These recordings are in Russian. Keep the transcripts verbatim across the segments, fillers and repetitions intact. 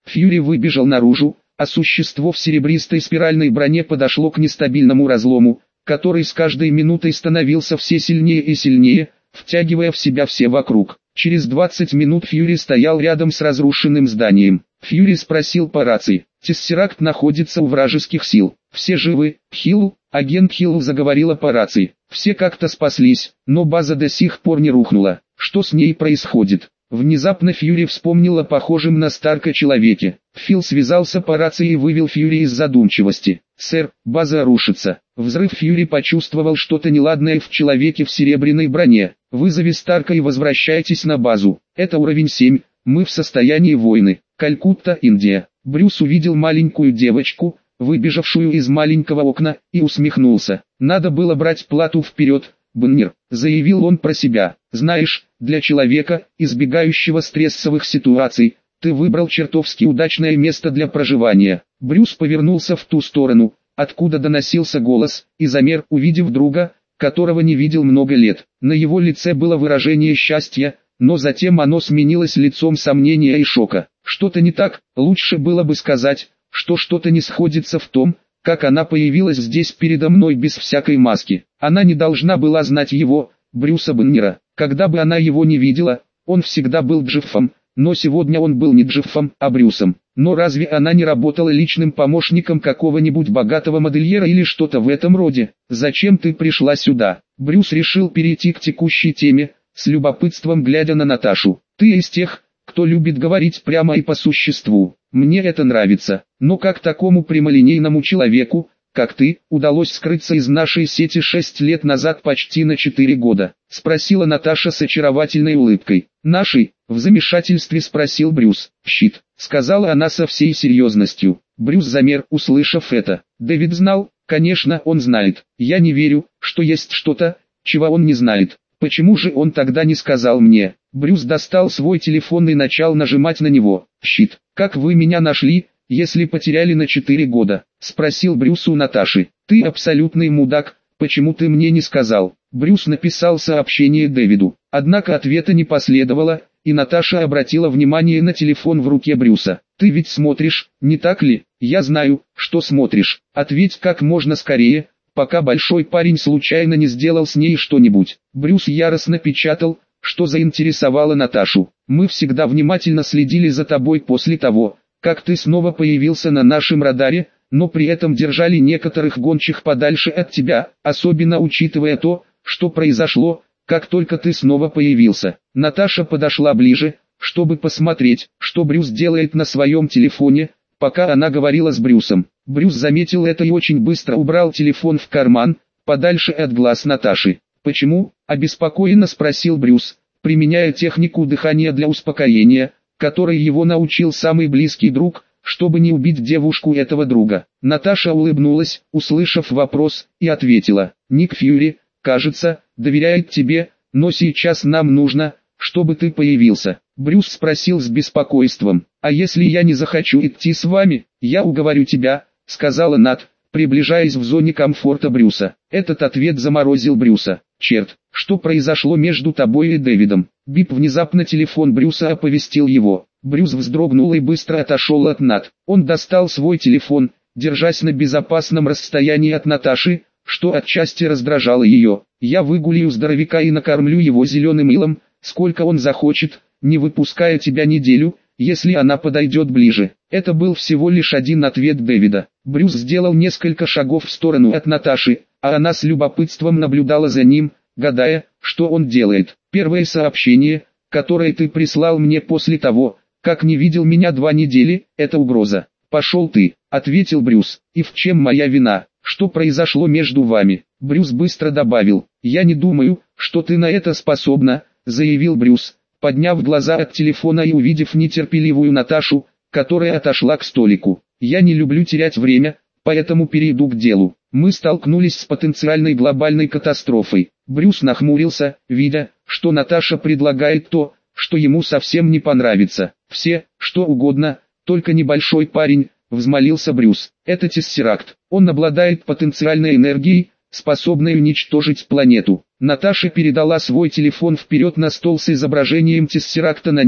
Фьюри выбежал наружу, а существо в серебристой спиральной броне подошло к нестабильному разлому, который с каждой минутой становился все сильнее и сильнее, втягивая в себя все вокруг. Через двадцать минут Фьюри стоял рядом с разрушенным зданием. Фьюри спросил по рации: «Тессеракт находится у вражеских сил. Все живы?» «Хилл?» Агент Хилл заговорила по рации. «Все как-то спаслись, но база до сих пор не рухнула. Что с ней происходит?» Внезапно Фьюри вспомнил о похожем на Старка человеке. Фил связался по рации и вывел Фьюри из задумчивости. «Сэр, база рушится». Взрыв. Фьюри почувствовал что-то неладное в человеке в серебряной броне. «Вызови Старка и возвращайтесь на базу. Это уровень семь, мы в состоянии войны». Калькутта, Индия. Брюс увидел маленькую девочку, выбежавшую из маленького окна, и усмехнулся. «Надо было брать плату вперед, Беннер», — заявил он про себя. «Знаешь, для человека, избегающего стрессовых ситуаций, ты выбрал чертовски удачное место для проживания». Брюс повернулся в ту сторону, откуда доносился голос, и замер, увидев друга, которого не видел много лет. На его лице было выражение счастья, но затем оно сменилось лицом сомнения и шока. Что-то не так, лучше было бы сказать, что что-то не сходится в том, как она появилась здесь передо мной без всякой маски. Она не должна была знать его, Брюса Беннера. Когда бы она его не видела, он всегда был Джеффом, но сегодня он был не Джеффом, а Брюсом. Но разве она не работала личным помощником какого-нибудь богатого модельера или что-то в этом роде? «Зачем ты пришла сюда?» Брюс решил перейти к текущей теме, с любопытством глядя на Наташу. «Ты из тех, кто любит говорить прямо и по существу. Мне это нравится, но как такому прямолинейному человеку, как ты, удалось скрыться из нашей сети шесть лет назад почти на четыре года?» — спросила Наташа с очаровательной улыбкой. «Нашей?» — в замешательстве спросил Брюс. «Щит», — сказала она со всей серьезностью. Брюс замер, услышав это. Дэвид знал, конечно, он знает. Я не верю, что есть что-то, чего он не знает. Почему же он тогда не сказал мне? Брюс достал свой телефон и начал нажимать на него. «Щит, как вы меня нашли, если потеряли на четыре года?» — спросил Брюс у Наташи. «Ты абсолютный мудак, почему ты мне не сказал?» Брюс написал сообщение Дэвиду. Однако ответа не последовало, и Наташа обратила внимание на телефон в руке Брюса. «Ты ведь смотришь, не так ли?» «Я знаю, что смотришь. Ответь как можно скорее, пока большой парень случайно не сделал с ней что-нибудь». Брюс яростно печатал, что заинтересовало Наташу. «Мы всегда внимательно следили за тобой после того, как ты снова появился на нашем радаре, но при этом держали некоторых гончих подальше от тебя, особенно учитывая то, что произошло, как только ты снова появился». Наташа подошла ближе, чтобы посмотреть, что Брюс делает на своем телефоне, пока она говорила с Брюсом. Брюс заметил это и очень быстро убрал телефон в карман, подальше от глаз Наташи. «Почему?» – обеспокоенно спросил Брюс, применяя технику дыхания для успокоения, которой его научил самый близкий друг, чтобы не убить девушку этого друга. Наташа улыбнулась, услышав вопрос, и ответила: «Ник Фьюри, кажется, доверяет тебе, но сейчас нам нужно, чтобы ты появился». Брюс спросил с беспокойством: «А если я не захочу идти с вами?» «Я уговорю тебя», — сказала Нат, приближаясь в зоне комфорта Брюса. Этот ответ заморозил Брюса. «Черт, что произошло между тобой и Дэвидом?» Бип. Внезапно телефон Брюса оповестил его. Брюс вздрогнул и быстро отошел от Нат. Он достал свой телефон, держась на безопасном расстоянии от Наташи, что отчасти раздражало ее. «Я выгуляю здоровяка и накормлю его зеленым илом, сколько он захочет, не выпуская тебя неделю, если она подойдет ближе». Это был всего лишь один ответ Дэвида. Брюс сделал несколько шагов в сторону от Наташи, а она с любопытством наблюдала за ним, гадая, что он делает. «Первое сообщение, которое ты прислал мне после того, как не видел меня два недели, это угроза». «Пошел ты», — ответил Брюс. «И в чем моя вина? Что произошло между вами?» Брюс быстро добавил: «Я не думаю, что ты на это способна», — заявил Брюс, подняв глаза от телефона и увидев нетерпеливую Наташу, которая отошла к столику. «Я не люблю терять время, поэтому перейду к делу. Мы столкнулись с потенциальной глобальной катастрофой». Брюс нахмурился, видя, что Наташа предлагает то, что ему совсем не понравится. «Все, что угодно, только небольшой парень», — взмолился Брюс. «Это Тессеракт. Он обладает потенциальной энергией, способной уничтожить планету». Наташа передала свой телефон вперед на стол с изображением Тессеракта на нем,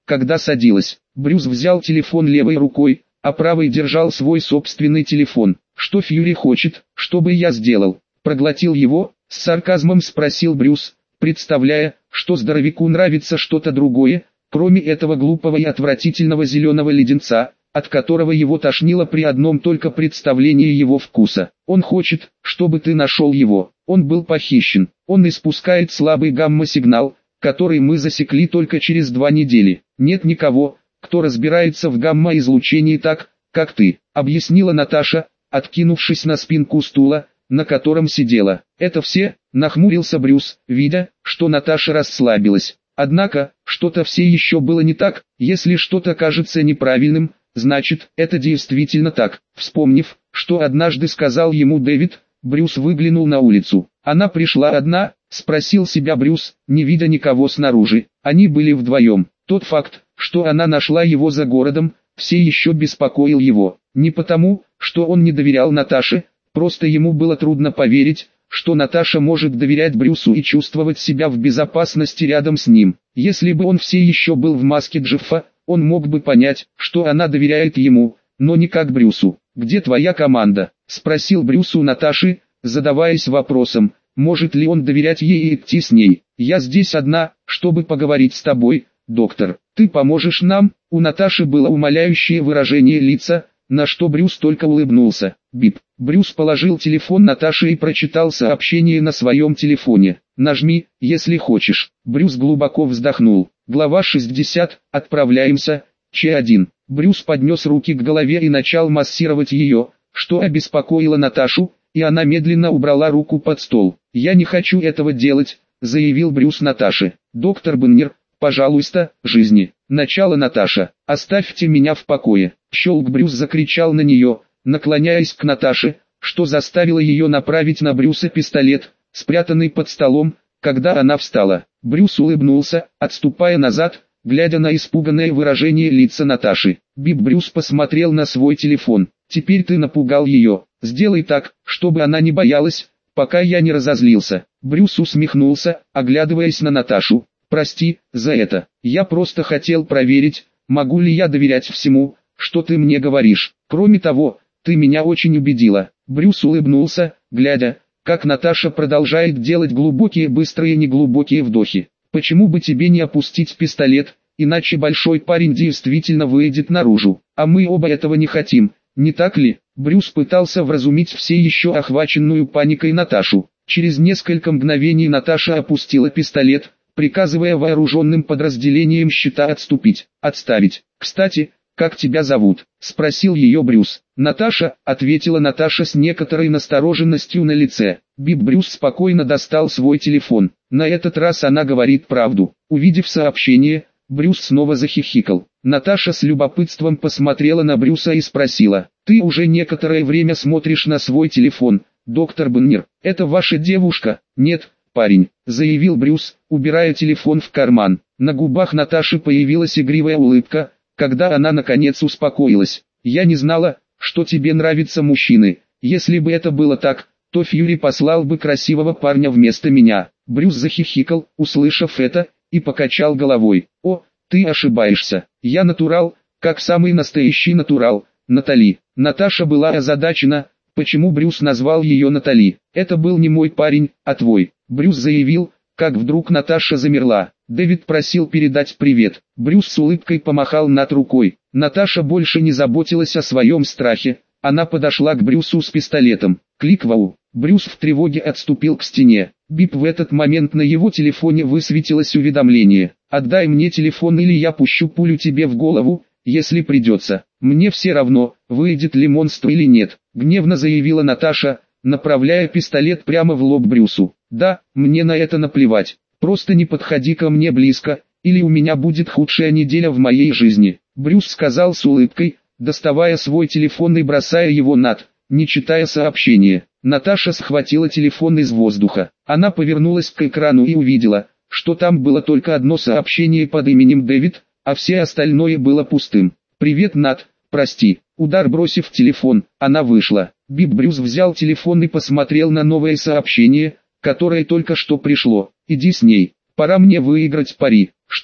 когда садилась. Брюс взял телефон левой рукой, а правой держал свой собственный телефон. «Что Фьюри хочет, чтобы я сделал?» «Проглотил его?» — с сарказмом спросил Брюс, представляя, что здоровяку нравится что-то другое, кроме этого глупого и отвратительного зеленого леденца, от которого его тошнило при одном только представлении его вкуса. «Он хочет, чтобы ты нашел его. Он был похищен. Он испускает слабый гамма-сигнал, который мы засекли только через два недели. Нет никого, кто разбирается в гамма-излучении так, как ты», — объяснила Наташа, откинувшись на спинку стула, на котором сидела. «Это все?» — нахмурился Брюс, видя, что Наташа расслабилась. Однако, что-то все еще было не так. Если что-то кажется неправильным, значит, это действительно так. Вспомнив, что однажды сказал ему Дэвид, Брюс выглянул на улицу. «Она пришла одна?» — спросил себя Брюс, не видя никого снаружи. Они были вдвоем. Тот факт, что она нашла его за городом, все еще беспокоил его. Не потому, что он не доверял Наташе, просто ему было трудно поверить, что Наташа может доверять Брюсу и чувствовать себя в безопасности рядом с ним. Если бы он все еще был в маске Джеффа, он мог бы понять, что она доверяет ему, но не как Брюсу. «Где твоя команда?» — спросил Брюс у Наташи, задаваясь вопросом, может ли он доверять ей и идти с ней. «Я здесь одна, чтобы поговорить с тобой, доктор. Ты поможешь нам?» У Наташи было умоляющее выражение лица, на что Брюс только улыбнулся. Бип. Брюс положил телефон Наташи и прочитал сообщение на своем телефоне. «Нажми, если хочешь». Брюс глубоко вздохнул. Глава шестьдесят. Отправляемся. Ч один. Брюс поднес руки к голове и начал массировать ее, что обеспокоило Наташу, и она медленно убрала руку под стол. «Я не хочу этого делать», — заявил Брюс Наташе. «Доктор Беннер, пожалуйста, жизни». «Начало, Наташа, оставьте меня в покое». Щелк. Брюс закричал на нее, наклоняясь к Наташе, что заставило ее направить на Брюса пистолет, спрятанный под столом, когда она встала. Брюс улыбнулся, отступая назад, глядя на испуганное выражение лица Наташи. Бип. Брюс посмотрел на свой телефон. «Теперь ты напугал ее. Сделай так, чтобы она не боялась, пока я не разозлился». Брюс усмехнулся, оглядываясь на Наташу. «Прости за это. Я просто хотел проверить, могу ли я доверять всему, что ты мне говоришь. Кроме того, ты меня очень убедила». Брюс улыбнулся, глядя, как Наташа продолжает делать глубокие быстрые неглубокие вдохи. «Почему бы тебе не опустить пистолет, иначе большой парень действительно выйдет наружу, а мы оба этого не хотим, не так ли?» Брюс пытался вразумить все еще охваченную паникой Наташу. Через несколько мгновений Наташа опустила пистолет, приказывая вооруженным подразделениям щита отступить, отставить. «Кстати, как тебя зовут?» — спросил ее Брюс. «Наташа», — ответила Наташа с некоторой настороженностью на лице. Бип. Брюс спокойно достал свой телефон. На этот раз она говорит правду. Увидев сообщение, Брюс снова захихикал. Наташа с любопытством посмотрела на Брюса и спросила: «Ты уже некоторое время смотришь на свой телефон, доктор Беннер? Это ваша девушка?» «Нет, парень», — заявил Брюс, убирая телефон в карман. На губах Наташи появилась игривая улыбка, когда она наконец успокоилась. «Я не знала, что тебе нравятся мужчины. Если бы это было так, то Фьюри послал бы красивого парня вместо меня». Брюс захихикал, услышав это, и покачал головой. «О, ты ошибаешься. Я натурал, как самый настоящий натурал, Натали». Наташа была озадачена, почему Брюс назвал ее Натали. «Это был не мой парень, а твой», Брюс заявил, как вдруг Наташа замерла. «Дэвид просил передать привет». Брюс с улыбкой помахал над рукой. Наташа больше не заботилась о своем страхе. Она подошла к Брюсу с пистолетом. Клик. Вау. Брюс в тревоге отступил к стене. Бип. В этот момент на его телефоне высветилось уведомление. «Отдай мне телефон, или я пущу пулю тебе в голову, если придется. Мне все равно, выйдет ли монстр или нет», — гневно заявила Наташа, направляя пистолет прямо в лоб Брюсу. «Да, мне на это наплевать. Просто не подходи ко мне близко, или у меня будет худшая неделя в моей жизни», — Брюс сказал с улыбкой, доставая свой телефон и бросая его над, не читая сообщение. Наташа схватила телефон из воздуха. Она повернулась к экрану и увидела, что там было только одно сообщение под именем Дэвид, а все остальное было пустым. «Привет, Нат, прости». Удар. Бросив телефон, она вышла. Бип. Брюс взял телефон и посмотрел на новое сообщение, которое только что пришло. «Иди с ней. Пора мне выиграть пари». «Что?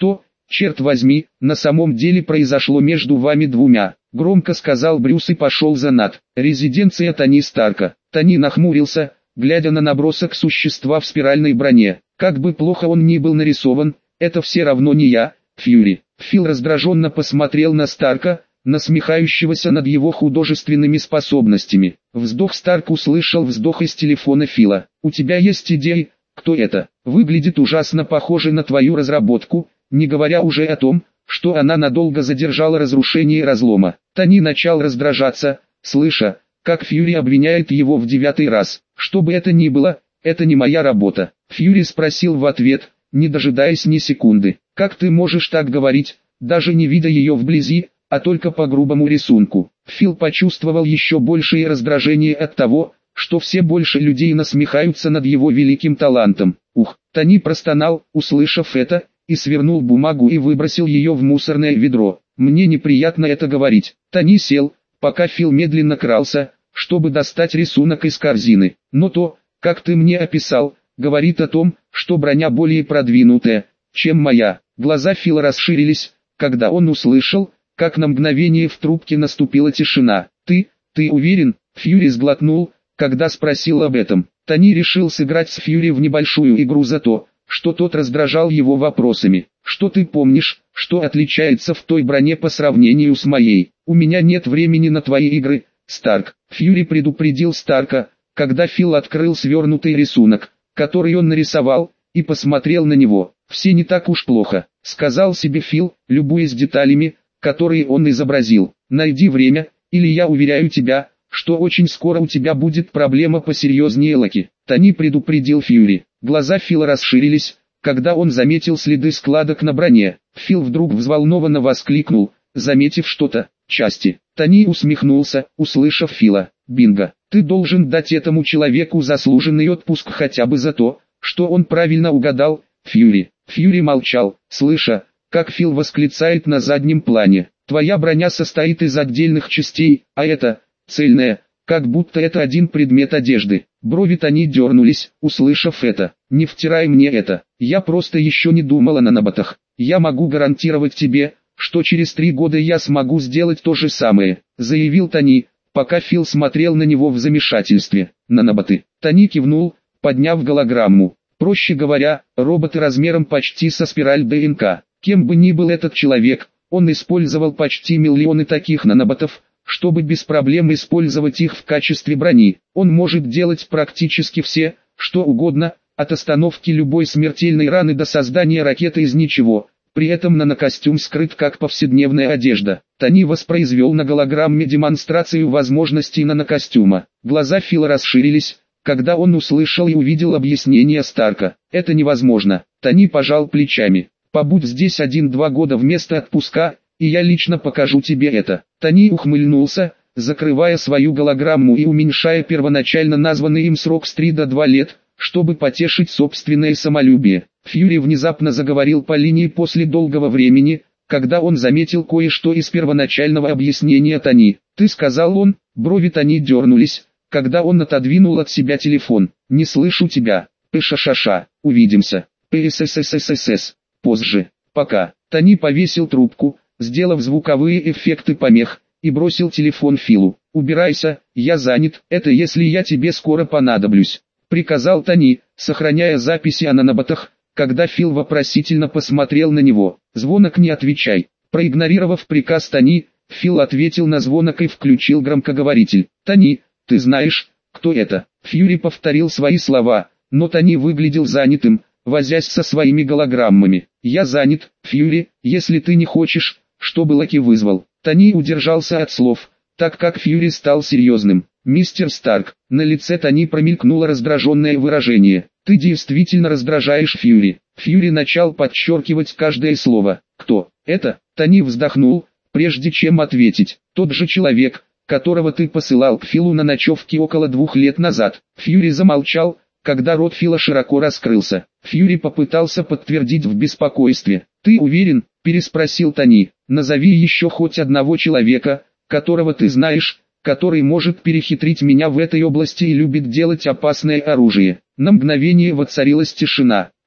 «Черт возьми, на самом деле произошло между вами двумя», — громко сказал Брюс и пошел за Нат. Резиденция Тони Старка. Тони нахмурился, глядя на набросок существа в спиральной броне. Как бы плохо он ни был нарисован, это все равно не я, Фьюри. Фил раздраженно посмотрел на Старка, насмехающегося над его художественными способностями. Вздох Старк услышал вздох из телефона Фила. «У тебя есть идеи, кто это? Выглядит ужасно похоже на твою разработку, не говоря уже о том, что она надолго задержала разрушение разлома». Тони начал раздражаться, слыша, как Фьюри обвиняет его в девятый раз. «Что бы это ни было, это не моя работа». Фьюри спросил в ответ, не дожидаясь ни секунды. «Как ты можешь так говорить, даже не видя ее вблизи, а только по грубому рисунку?» Фил почувствовал еще большее раздражение от того, что все больше людей насмехаются над его великим талантом. «Ух!» Тони простонал, услышав это, и свернул бумагу и выбросил ее в мусорное ведро. «Мне неприятно это говорить». Тони сел, пока Фил медленно крался, чтобы достать рисунок из корзины. «Но то, как ты мне описал, говорит о том, что броня более продвинутая, чем моя». Глаза Фила расширились, когда он услышал, как на мгновение в трубке наступила тишина. «Ты, ты уверен?» Фьюри сглотнул, когда спросил об этом. Тони решил сыграть с Фьюри в небольшую игру за то, что тот раздражал его вопросами. «Что ты помнишь, что отличается в той броне по сравнению с моей?» «У меня нет времени на твои игры, Старк». Фьюри предупредил Старка, когда Фил открыл свернутый рисунок, который он нарисовал, и посмотрел на него. «Все не так уж плохо», — сказал себе Фил, любуясь деталями, которые он изобразил. «Найди время, или я уверяю тебя, что очень скоро у тебя будет проблема посерьезнее Лаки». Тони предупредил Фьюри. Глаза Фила расширились, когда он заметил следы складок на броне. Фил вдруг взволнованно воскликнул, заметив что-то. «Части». Тони усмехнулся, услышав Фила. «Бинго, ты должен дать этому человеку заслуженный отпуск хотя бы за то, что он правильно угадал, Фьюри». Фьюри молчал, слыша, как Фил восклицает на заднем плане. «Твоя броня состоит из отдельных частей, а это, цельная, как будто это один предмет одежды». Брови Тони дернулись, услышав это. «Не втирай мне это, я просто еще не думал о наноботах. Я могу гарантировать тебе, что через три года я смогу сделать то же самое», заявил Тони, пока Фил смотрел на него в замешательстве. «Наноботы». Тони кивнул, подняв голограмму. Проще говоря, роботы размером почти со спираль ДНК. Кем бы ни был этот человек, он использовал почти миллионы таких наноботов, чтобы без проблем использовать их в качестве брони. Он может делать практически все, что угодно, от остановки любой смертельной раны до создания ракеты из ничего. При этом нанокостюм скрыт как повседневная одежда. Тони воспроизвел на голограмме демонстрацию возможностей нанокостюма. Глаза Фила расширились, когда он услышал и увидел объяснение Старка. «Это невозможно». Тони пожал плечами. «Побудь здесь один-два года вместо отпуска, и я лично покажу тебе это». Тони ухмыльнулся, закрывая свою голограмму и уменьшая первоначально названный им срок с три до двух лет, чтобы потешить собственное самолюбие. Фьюри внезапно заговорил по линии после долгого времени, когда он заметил кое-что из первоначального объяснения Тони. «Ты сказал он», брови Тони дернулись, когда он отодвинул от себя телефон. «Не слышу тебя. Пшшш. Увидимся. Пссссссс. Позже. Пока». Тони повесил трубку, сделав звуковые эффекты помех, и бросил телефон Филу. «Убирайся, я занят, это если я тебе скоро понадоблюсь», приказал Тони, сохраняя записи о наноботах, когда Фил вопросительно посмотрел на него. «Звонок не отвечай». Проигнорировав приказ Тони, Фил ответил на звонок и включил громкоговоритель. «Тони, ты знаешь, кто это?» Фьюри повторил свои слова, но Тони выглядел занятым, возясь со своими голограммами. «Я занят, Фьюри, если ты не хочешь, чтобы Лаки вызвал». Тони удержался от слов, так как Фьюри стал серьезным. «Мистер Старк», на лице Тони промелькнуло раздраженное выражение. «Ты действительно раздражаешь Фьюри». Фьюри начал подчеркивать каждое слово. «Кто это?» Тони вздохнул, прежде чем ответить. «Тот же человек, которого ты посылал к Филу на ночевке около двух лет назад». Фьюри замолчал, когда рот Фила широко раскрылся. Фьюри попытался подтвердить в беспокойстве. «Ты уверен?» – переспросил Тони. «Назови еще хоть одного человека, которого ты знаешь, который может перехитрить меня в этой области и любит делать опасное оружие». На мгновение воцарилась тишина.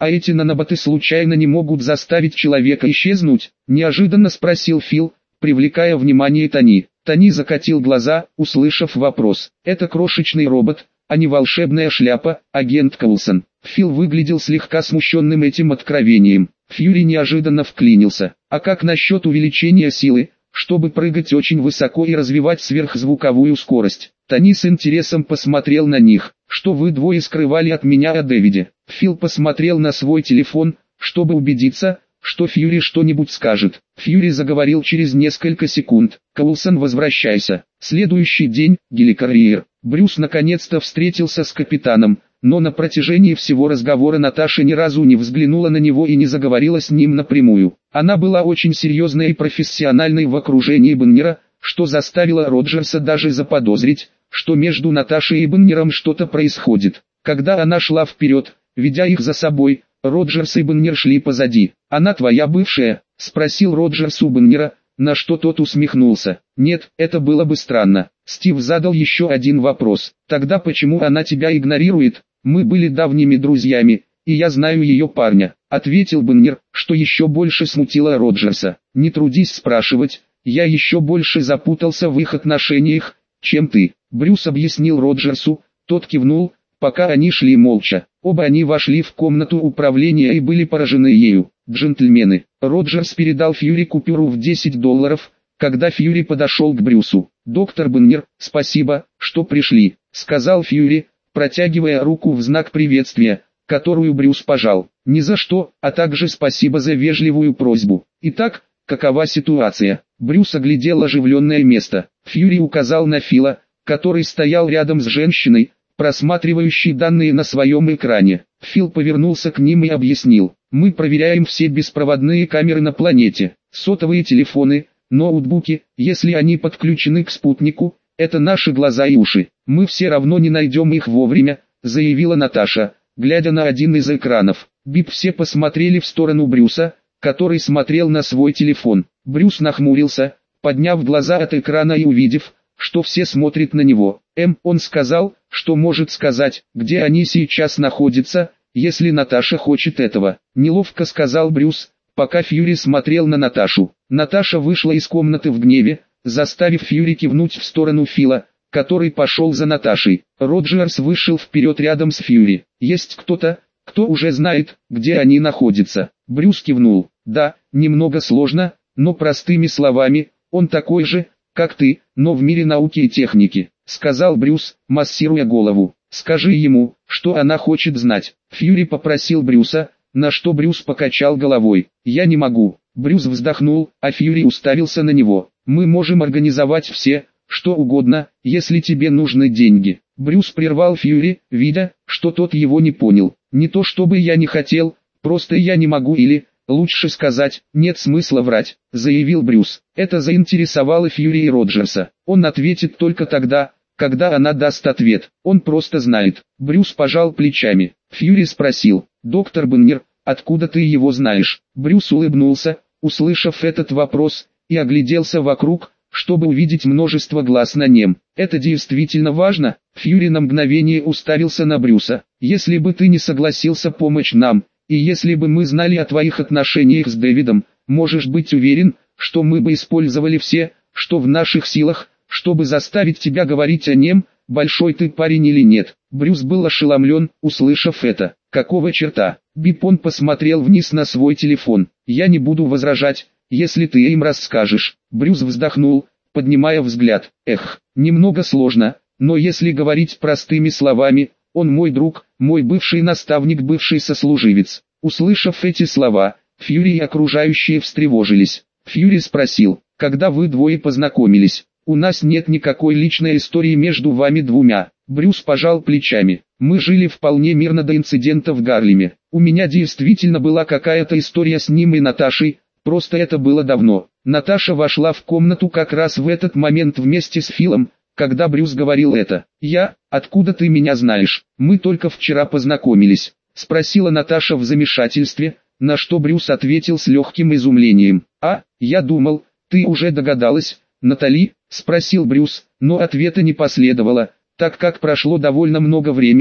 А эти наноботы случайно не могут заставить человека исчезнуть? Неожиданно спросил Фил, привлекая внимание Тони. Тони закатил глаза, услышав вопрос. Это крошечный робот, а не волшебная шляпа, агент Коулсон. Фил выглядел слегка смущенным этим откровением. Фьюри неожиданно вклинился. А как насчет увеличения силы, чтобы прыгать очень высоко и развивать сверхзвуковую скорость? Тони с интересом посмотрел на них. Что вы двое скрывали от меня о Дэвиде? Фил посмотрел на свой телефон, чтобы убедиться, что Фьюри что-нибудь скажет. Фьюри заговорил через несколько секунд. «Коулсон, возвращайся». Следующий день, геликарьер. Брюс наконец-то встретился с капитаном, но на протяжении всего разговора Наташа ни разу не взглянула на него и не заговорила с ним напрямую. Она была очень серьезной и профессиональной в окружении Баннера, что заставило Роджерса даже заподозрить, что между Наташей и Баннером что-то происходит. Когда она шла вперед, ведя их за собой, Роджерс и Баннер шли позади. «Она твоя бывшая?» – спросил Роджерс у Баннера, на что тот усмехнулся. «Нет, это было бы странно». Стив задал еще один вопрос. «Тогда почему она тебя игнорирует? Мы были давними друзьями, и я знаю ее парня», – ответил Баннер, что еще больше смутило Роджерса. «Не трудись спрашивать, я еще больше запутался в их отношениях, чем ты», – Брюс объяснил Роджерсу. Тот кивнул, пока они шли молча. Оба они вошли в комнату управления и были поражены ею. «Джентльмены», Роджерс передал Фьюри купюру в десять долларов, когда Фьюри подошел к Брюсу. «Доктор Баннер, спасибо, что пришли», — сказал Фьюри, протягивая руку в знак приветствия, которую Брюс пожал. «Ни за что, а также спасибо за вежливую просьбу. Итак, какова ситуация?» Брюс оглядел оживленное место. Фьюри указал на Фила, который стоял рядом с женщиной, просматривающий данные на своем экране. Фил повернулся к ним и объяснил: «Мы проверяем все беспроводные камеры на планете, сотовые телефоны, ноутбуки, если они подключены к спутнику, это наши глаза и уши. Мы все равно не найдем их вовремя», — заявила Наташа, глядя на один из экранов. Бип все посмотрели в сторону Брюса, который смотрел на свой телефон. Брюс нахмурился, подняв глаза от экрана и увидев, что все смотрят на него. М. Он сказал, что может сказать, где они сейчас находятся, если Наташа хочет этого. Неловко сказал Брюс, пока Фьюри смотрел на Наташу. Наташа вышла из комнаты в гневе, заставив Фьюри кивнуть в сторону Фила, который пошел за Наташей. Роджерс вышел вперед рядом с Фьюри. «Есть кто-то, кто уже знает, где они находятся?» Брюс кивнул. «Да, немного сложно, но простыми словами, он такой же, как ты, но в мире науки и техники», — сказал Брюс, массируя голову. «Скажи ему, что она хочет знать». Фьюри попросил Брюса, на что Брюс покачал головой. «Я не могу». Брюс вздохнул, а Фьюри уставился на него. «Мы можем организовать все, что угодно, если тебе нужны деньги». Брюс прервал Фьюри, видя, что тот его не понял. «Не то чтобы я не хотел, просто я не могу или, лучше сказать, нет смысла врать», — заявил Брюс. Это заинтересовало Фьюри и Роджерса. Он ответит только тогда, когда она даст ответ. Он просто знает. Брюс пожал плечами. Фьюри спросил: «Доктор Баннер, откуда ты его знаешь?» Брюс улыбнулся, услышав этот вопрос, и огляделся вокруг, чтобы увидеть множество глаз на нем. «Это действительно важно?» Фьюри на мгновение уставился на Брюса. «Если бы ты не согласился помочь нам, и если бы мы знали о твоих отношениях с Дэвидом, можешь быть уверен, что мы бы использовали все, что в наших силах, чтобы заставить тебя говорить о нем, большой ты парень или нет». Брюс был ошеломлен, услышав это. «Какого черта?» Бипон посмотрел вниз на свой телефон. «Я не буду возражать, если ты им расскажешь». Брюс вздохнул, поднимая взгляд. «Эх, немного сложно, но если говорить простыми словами, он мой друг, мой бывший наставник, бывший сослуживец». Услышав эти слова, Фьюри и окружающие встревожились. Фьюри спросил: «Когда вы двое познакомились?» «У нас нет никакой личной истории между вами двумя». Брюс пожал плечами. «Мы жили вполне мирно до инцидента в Гарлеме. У меня действительно была какая-то история с ним и Наташей, просто это было давно». Наташа вошла в комнату как раз в этот момент вместе с Филом, когда Брюс говорил это. «Я? Откуда ты меня знаешь? Мы только вчера познакомились», — спросила Наташа в замешательстве, на что Брюс ответил с легким изумлением. «А, я думал, ты уже догадалась, Натали?» — спросил Брюс, но ответа не последовало, так как прошло довольно много времени,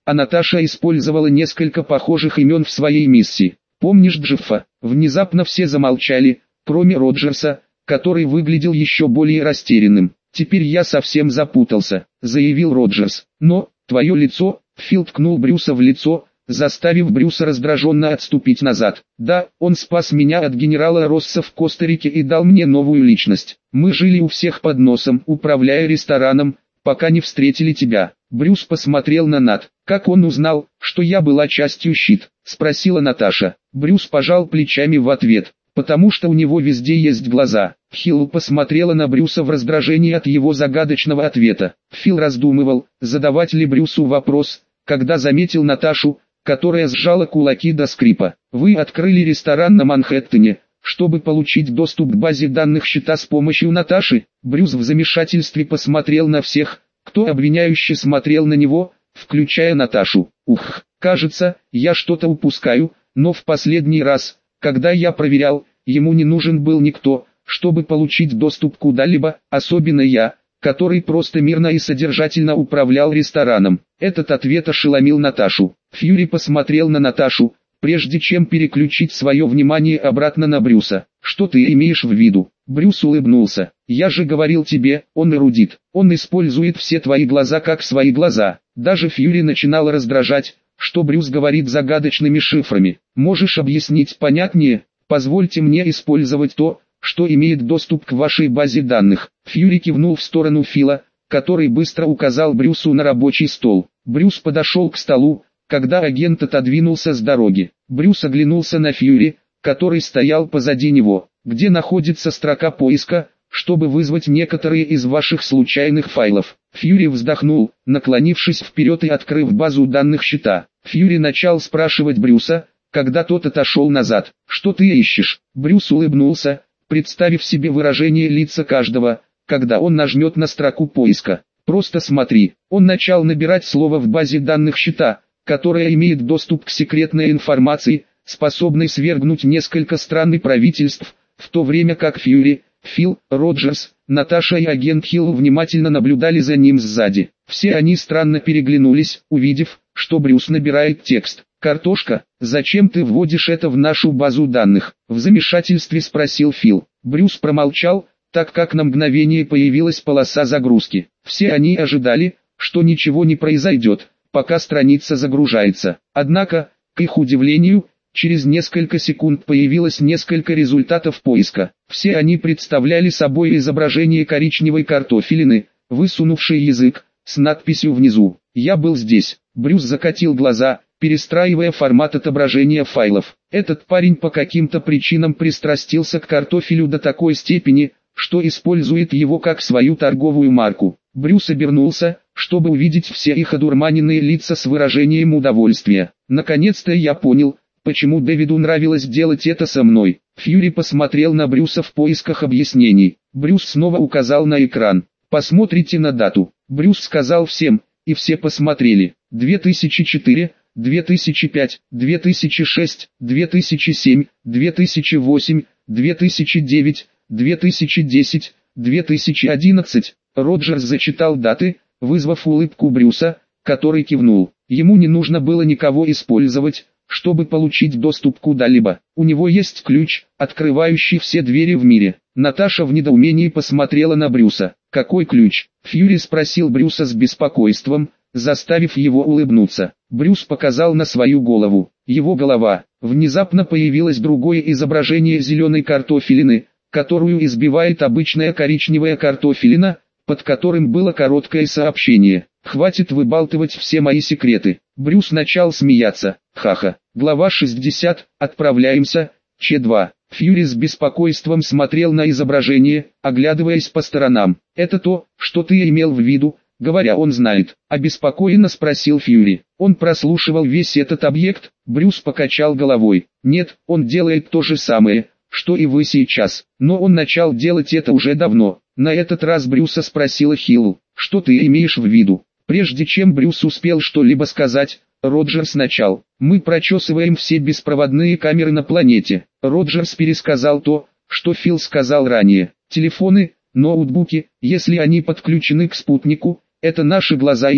а Наташа использовала несколько похожих имен в своей миссии. «Помнишь Джеффа?» Внезапно все замолчали, кроме Роджерса, который выглядел еще более растерянным. «Теперь я совсем запутался», — заявил Роджерс. «Но, твое лицо...» Фил ткнул Брюса в лицо, заставив Брюса раздраженно отступить назад. «Да, он спас меня от генерала Росса в Коста-Рике и дал мне новую личность. Мы жили у всех под носом, управляя рестораном, пока не встретили тебя». Брюс посмотрел на Нат. «Как он узнал, что я была частью щит?» — спросила Наташа. Брюс пожал плечами в ответ. «Потому что у него везде есть глаза». Фил посмотрела на Брюса в раздражении от его загадочного ответа. Фил раздумывал, задавать ли Брюсу вопрос, когда заметил Наташу, которая сжала кулаки до скрипа. «Вы открыли ресторан на Манхэттене, чтобы получить доступ к базе данных счета с помощью Наташи?» Брюс в замешательстве посмотрел на всех, кто обвиняюще смотрел на него, включая Наташу. «Ух, кажется, я что-то упускаю, но в последний раз, когда я проверял, ему не нужен был никто, чтобы получить доступ куда-либо, особенно я, который просто мирно и содержательно управлял рестораном». Этот ответ ошеломил Наташу. Фьюри посмотрел на Наташу, прежде чем переключить свое внимание обратно на Брюса. «Что ты имеешь в виду?» Брюс улыбнулся. «Я же говорил тебе, он эрудит. Он использует все твои глаза как свои глаза». Даже Фьюри начинал раздражать, что Брюс говорит загадочными шифрами. «Можешь объяснить понятнее? Позвольте мне использовать то, что имеет доступ к вашей базе данных». Фьюри кивнул в сторону Фила, который быстро указал Брюсу на рабочий стол. Брюс подошел к столу, когда агент отодвинулся с дороги. Брюс оглянулся на Фьюри, который стоял позади него. «Где находится строка поиска, чтобы вызвать некоторые из ваших случайных файлов?» Фьюри вздохнул, наклонившись вперед и открыв базу данных счета. Фьюри начал спрашивать Брюса, когда тот отошел назад. «Что ты ищешь?» Брюс улыбнулся, представив себе выражение лица каждого, когда он нажмет на строку поиска. «Просто смотри». Он начал набирать слово в базе данных счета, которая имеет доступ к секретной информации, способной свергнуть несколько стран и правительств, в то время как Фьюри, Фил, Роджерс, Наташа и агент Хилл внимательно наблюдали за ним сзади. Все они странно переглянулись, увидев, что Брюс набирает текст. «Картошка, зачем ты вводишь это в нашу базу данных?» — в замешательстве спросил Фил. Брюс промолчал, так как на мгновение появилась полоса загрузки. Все они ожидали, что ничего не произойдет, пока страница загружается. Однако, к их удивлению, через несколько секунд появилось несколько результатов поиска. Все они представляли собой изображение коричневой картофелины, высунувшей язык, с надписью внизу «Я был здесь». Брюс закатил глаза, перестраивая формат отображения файлов. Этот парень по каким-то причинам пристрастился к картофелю до такой степени, что использует его как свою торговую марку. Брюс обернулся, чтобы увидеть все их одурманенные лица с выражением удовольствия. «Наконец-то я понял, почему Дэвиду нравилось делать это со мной». Фьюри посмотрел на Брюса в поисках объяснений. Брюс снова указал на экран. «Посмотрите на дату». Брюс сказал всем, и все посмотрели. две тысячи четыре, две тысячи пять, две тысячи шесть, две тысячи семь, две тысячи восемь, две тысячи девять, две тысячи десять, две тысячи одиннадцать. Роджерс зачитал даты, вызвав улыбку Брюса, который кивнул. Ему не нужно было никого использовать, чтобы получить доступ куда-либо. У него есть ключ, открывающий все двери в мире. Наташа в недоумении посмотрела на Брюса. «Какой ключ?» Фьюри спросил Брюса с беспокойством, заставив его улыбнуться. Брюс показал на свою голову. Его голова. Внезапно появилось другое изображение зеленой картофелины, которую избивает обычная коричневая картофелина, под которым было короткое сообщение. «Хватит выбалтывать все мои секреты». Брюс начал смеяться. «Ха-ха». Глава шестьдесят. Отправляемся. Ч два. Фьюри с беспокойством смотрел на изображение, оглядываясь по сторонам. «Это то, что ты имел в виду, говоря он знает?» — обеспокоенно спросил Фьюри. «Он прослушивал весь этот объект?» Брюс покачал головой. «Нет, он делает то же самое, что и вы сейчас. Но он начал делать это уже давно». На этот раз Брюса спросила Хилл. «Что ты имеешь в виду?» Прежде чем Брюс успел что-либо сказать, Роджерс начал. «Мы прочесываем все беспроводные камеры на планете». Роджерс пересказал то, что Фил сказал ранее. «Телефоны, ноутбуки, если они подключены к спутнику, это наши глаза и уши.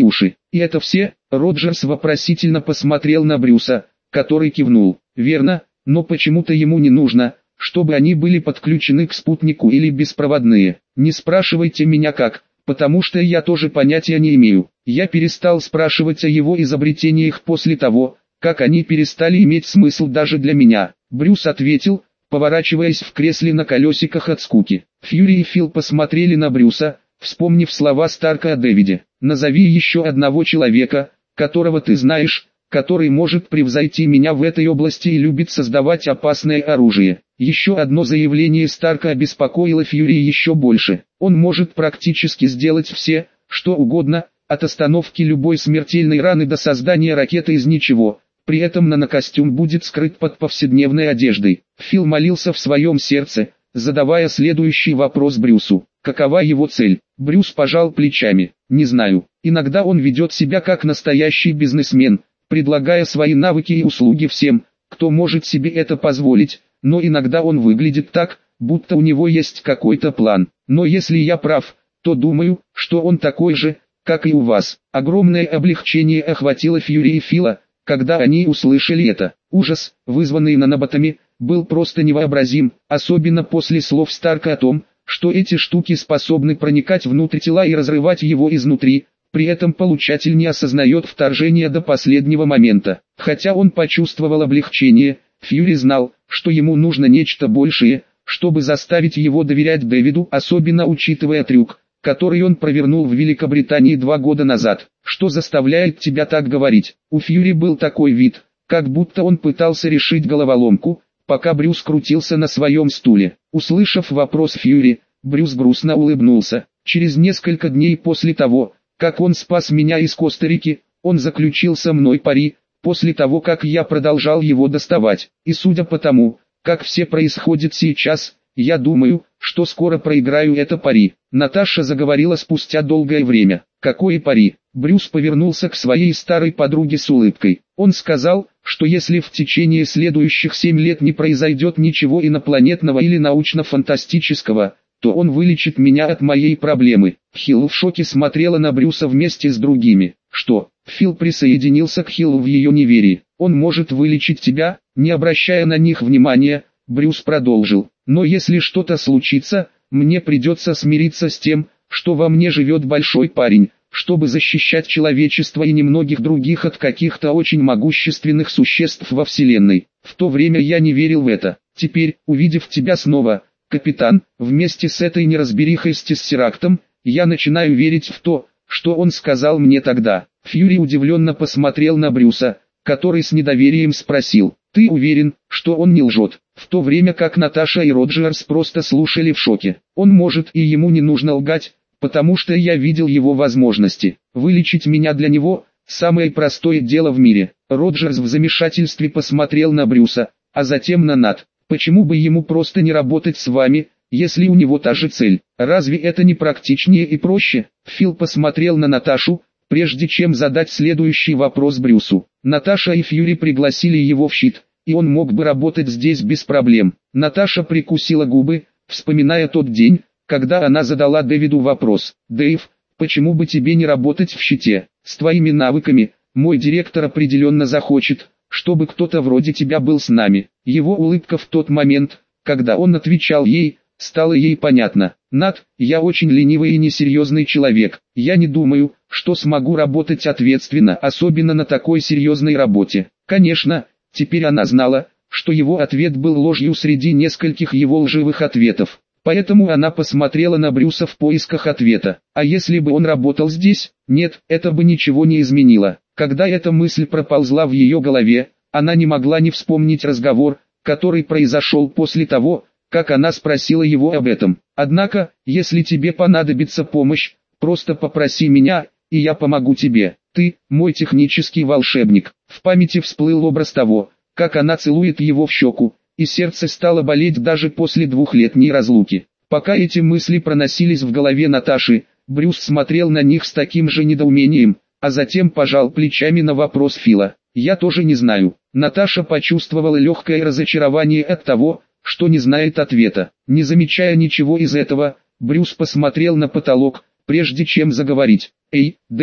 «И это все?» Роджерс вопросительно посмотрел на Брюса, который кивнул. «Верно, но почему-то ему не нужно, чтобы они были подключены к спутнику или беспроводные. Не спрашивайте меня как, потому что я тоже понятия не имею. Я перестал спрашивать о его изобретениях после того, как они перестали иметь смысл даже для меня». Брюс ответил, поворачиваясь в кресле на колесиках от скуки. Фьюри и Фил посмотрели на Брюса, вспомнив слова Старка о Дэвиде. «Назови еще одного человека, которого ты знаешь, который может превзойти меня в этой области и любит создавать опасное оружие». Еще одно заявление Старка обеспокоило Фьюри еще больше. Он может практически сделать все, что угодно, от остановки любой смертельной раны до создания ракеты из ничего. При этом нанокостюм будет скрыт под повседневной одеждой. Фил молился в своем сердце, задавая следующий вопрос Брюсу. Какова его цель? Брюс пожал плечами. Не знаю. Иногда он ведет себя как настоящий бизнесмен, предлагая свои навыки и услуги всем, кто может себе это позволить, но иногда он выглядит так, будто у него есть какой-то план. Но если я прав, то думаю, что он такой же, как и у вас. Огромное облегчение охватило Фьюри и Фила, когда они услышали это. Ужас, вызванный наноботами, был просто невообразим, особенно после слов Старка о том, что эти штуки способны проникать внутрь тела и разрывать его изнутри, при этом получатель не осознает вторжение до последнего момента. Хотя он почувствовал облегчение, Фьюри знал, что ему нужно нечто большее, чтобы заставить его доверять Дэвиду, особенно учитывая трюк, который он провернул в Великобритании два года назад. «Что заставляет тебя так говорить?» У Фьюри был такой вид, как будто он пытался решить головоломку, пока Брюс крутился на своем стуле. Услышав вопрос Фьюри, Брюс грустно улыбнулся. «Через несколько дней после того, как он спас меня из Коста-Рики, он заключил со мной пари, после того как я продолжал его доставать. И судя по тому, как все происходит сейчас, я думаю, что скоро проиграю это пари». Наташа заговорила спустя долгое время. «Какое пари?» Брюс повернулся к своей старой подруге с улыбкой. Он сказал, что если в течение следующих семь лет не произойдет ничего инопланетного или научно-фантастического, то он вылечит меня от моей проблемы. Хилл в шоке смотрела на Брюса вместе с другими. «Что?» Фил присоединился к Хиллу в ее неверии. «Он может вылечить тебя?» Не обращая на них внимания, Брюс продолжил. «Но если что-то случится, мне придется смириться с тем, что во мне живет большой парень, чтобы защищать человечество и немногих других от каких-то очень могущественных существ во Вселенной. В то время я не верил в это. Теперь, увидев тебя снова, капитан, вместе с этой неразберихой с Тессерактом, я начинаю верить в то, что он сказал мне тогда». Фьюри удивленно посмотрел на Брюса, который с недоверием спросил: «Ты уверен, что он не лжет?» В то время как Наташа и Роджерс просто слушали в шоке. «Он может, и ему не нужно лгать, потому что я видел его возможности. Вылечить меня для него – самое простое дело в мире». Роджерс в замешательстве посмотрел на Брюса, а затем на Нат. «Почему бы ему просто не работать с вами, если у него та же цель? Разве это не практичнее и проще?» Фил посмотрел на Наташу, прежде чем задать следующий вопрос Брюсу. Наташа и Фьюри пригласили его в щит, и он мог бы работать здесь без проблем. Наташа прикусила губы, вспоминая тот день, когда она задала Дэвиду вопрос: «Дэйв, почему бы тебе не работать в щите? С твоими навыками, мой директор определенно захочет, чтобы кто-то вроде тебя был с нами». Его улыбка в тот момент, когда он отвечал ей, стала ей понятна. «Нат, я очень ленивый и несерьезный человек. Я не думаю, что смогу работать ответственно, особенно на такой серьезной работе». Конечно, теперь она знала, что его ответ был ложью среди нескольких его лживых ответов. Поэтому она посмотрела на Брюса в поисках ответа. А если бы он работал здесь? Нет, это бы ничего не изменило. Когда эта мысль проползла в ее голове, она не могла не вспомнить разговор, который произошел после того, как она спросила его об этом. «Однако, если тебе понадобится помощь, просто попроси меня, и я помогу тебе. Ты, мой технический волшебник». В памяти всплыл образ того, как она целует его в щеку, и сердце стало болеть даже после двухлетней разлуки. Пока эти мысли проносились в голове Наташи, Брюс смотрел на них с таким же недоумением, а затем пожал плечами на вопрос Фила. «Я тоже не знаю». Наташа почувствовала легкое разочарование от того, что не знает ответа. Не замечая ничего из этого, Брюс посмотрел на потолок, прежде чем заговорить. «Эй, Дэвид,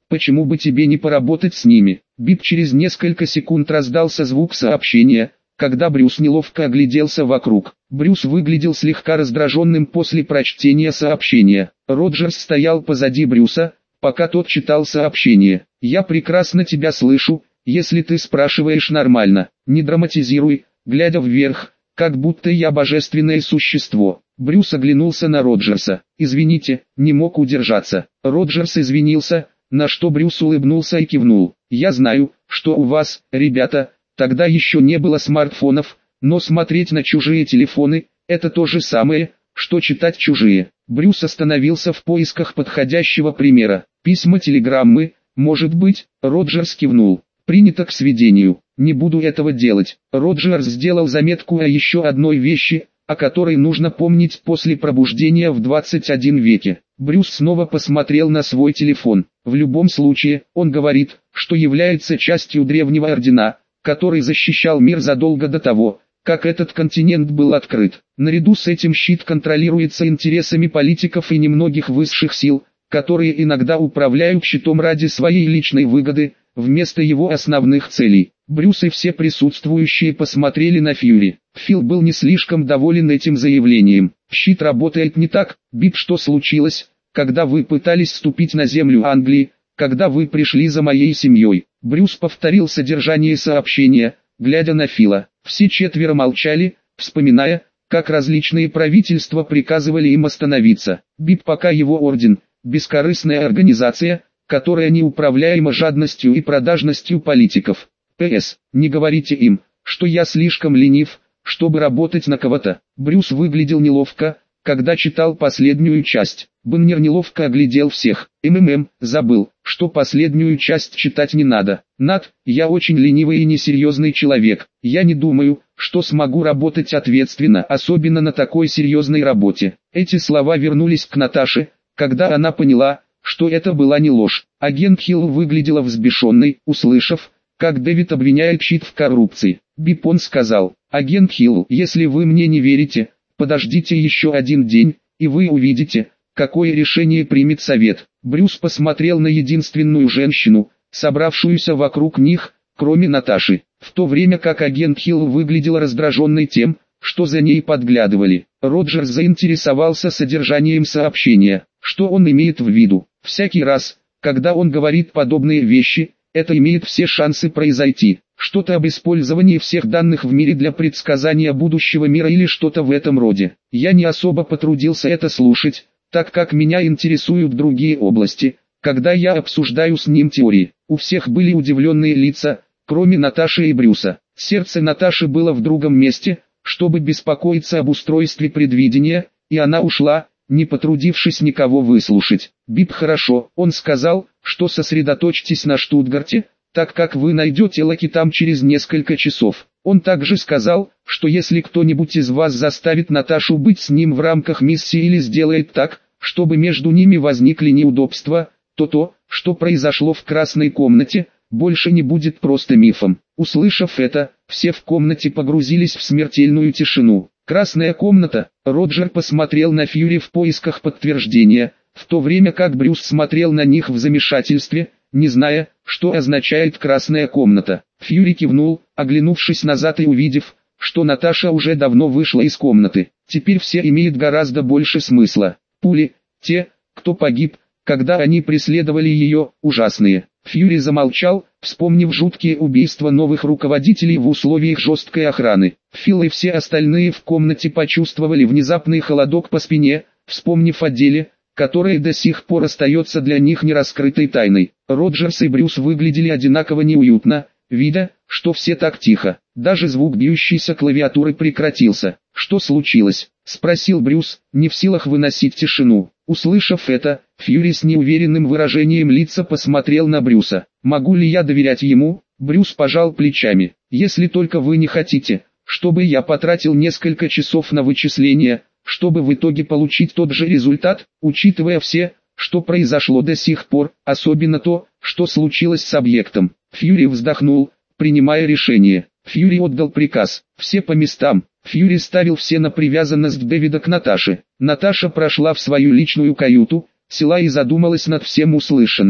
Почему бы тебе не поработать с ними? Бип. Через несколько секунд раздался звук сообщения, когда Брюс неловко огляделся вокруг. Брюс выглядел слегка раздраженным после прочтения сообщения. Роджерс стоял позади Брюса, пока тот читал сообщение. «Я прекрасно тебя слышу, если ты спрашиваешь нормально. Не драматизируй, глядя вверх, как будто я божественное существо». Брюс оглянулся на Роджерса. «Извините, не мог удержаться». Роджерс извинился, на что Брюс улыбнулся и кивнул. «Я знаю, что у вас, ребята, тогда еще не было смартфонов, но смотреть на чужие телефоны – это то же самое, что читать чужие». Брюс остановился в поисках подходящего примера. «Письма, телеграммы, может быть?» Роджерс кивнул. «Принято к сведению. Не буду этого делать». Роджерс сделал заметку о еще одной вещи, о которой нужно помнить после пробуждения в двадцать первом веке. Брюс снова посмотрел на свой телефон. В любом случае, он говорит, что является частью древнего ордена, который защищал мир задолго до того, как этот континент был открыт. Наряду с этим щит контролируется интересами политиков и немногих высших сил, которые иногда управляют щитом ради своей личной выгоды, вместо его основных целей. Брюс и все присутствующие посмотрели на Фьюри. Фил был не слишком доволен этим заявлением. «Щит работает не так, Бип. Что случилось, когда вы пытались ступить на землю Англии, когда вы пришли за моей семьей?» Брюс повторил содержание сообщения, глядя на Фила. Все четверо молчали, вспоминая, как различные правительства приказывали им остановиться. Бип. Пока его орден, бескорыстная организация, которая неуправляема жадностью и продажностью политиков. П С. Не говорите им, что я слишком ленив, чтобы работать на кого-то. Брюс выглядел неловко, когда читал последнюю часть. Беннер неловко оглядел всех. МММ, забыл, что последнюю часть читать не надо. Над, я очень ленивый и несерьезный человек. Я не думаю, что смогу работать ответственно, особенно на такой серьезной работе. Эти слова вернулись к Наташе, когда она поняла, что это была не ложь. Агент Хилл выглядела взбешенной, услышав, как Дэвид обвиняет щит в коррупции. Бип. Он сказал: «Агент Хилл, если вы мне не верите, подождите еще один день, и вы увидите, какое решение примет совет». Брюс посмотрел на единственную женщину, собравшуюся вокруг них, кроме Наташи, в то время как агент Хилл выглядела раздраженной тем, что за ней подглядывали. Роджерс заинтересовался содержанием сообщения. Что он имеет в виду? Всякий раз, когда он говорит подобные вещи, это имеет все шансы произойти. Что-то об использовании всех данных в мире для предсказания будущего мира или что-то в этом роде. Я не особо потрудился это слушать, так как меня интересуют другие области, когда я обсуждаю с ним теории. У всех были удивленные лица, кроме Наташи и Брюса. Сердце Наташи было в другом месте, чтобы беспокоиться об устройстве предвидения, и она ушла, не потрудившись никого выслушать. Бип. Хорошо, он сказал, что сосредоточьтесь на Штутгарте, так как вы найдете Лаки там через несколько часов. Он также сказал, что если кто-нибудь из вас заставит Наташу быть с ним в рамках миссии или сделает так, чтобы между ними возникли неудобства, то то, что произошло в красной комнате, больше не будет просто мифом. Услышав это, все в комнате погрузились в смертельную тишину. Красная комната. Роджер посмотрел на Фьюри в поисках подтверждения, в то время как Брюс смотрел на них в замешательстве, не зная, что означает красная комната. Фьюри кивнул, оглянувшись назад и увидев, что Наташа уже давно вышла из комнаты. Теперь все имеет гораздо больше смысла. Пули, те, кто погиб, когда они преследовали ее, ужасные. Фьюри замолчал, вспомнив жуткие убийства новых руководителей в условиях жесткой охраны. Фил и все остальные в комнате почувствовали внезапный холодок по спине, вспомнив о деле, которое до сих пор остается для них нераскрытой тайной. Роджерс и Брюс выглядели одинаково неуютно, видя, что все так тихо. Даже звук бьющейся клавиатуры прекратился. «Что случилось?» — спросил Брюс, не в силах выносить тишину. Услышав это, Фьюри с неуверенным выражением лица посмотрел на Брюса. «Могу ли я доверять ему?» Брюс пожал плечами. «Если только вы не хотите, чтобы я потратил несколько часов на вычисления, чтобы в итоге получить тот же результат, учитывая все, что произошло до сих пор, особенно то, что случилось с объектом». Фьюри вздохнул, принимая решение. Фьюри отдал приказ. Все по местам. Фьюри ставил все на привязанность Дэвида к Наташе. Наташа прошла в свою личную каюту, села и задумалась над всем услышанным.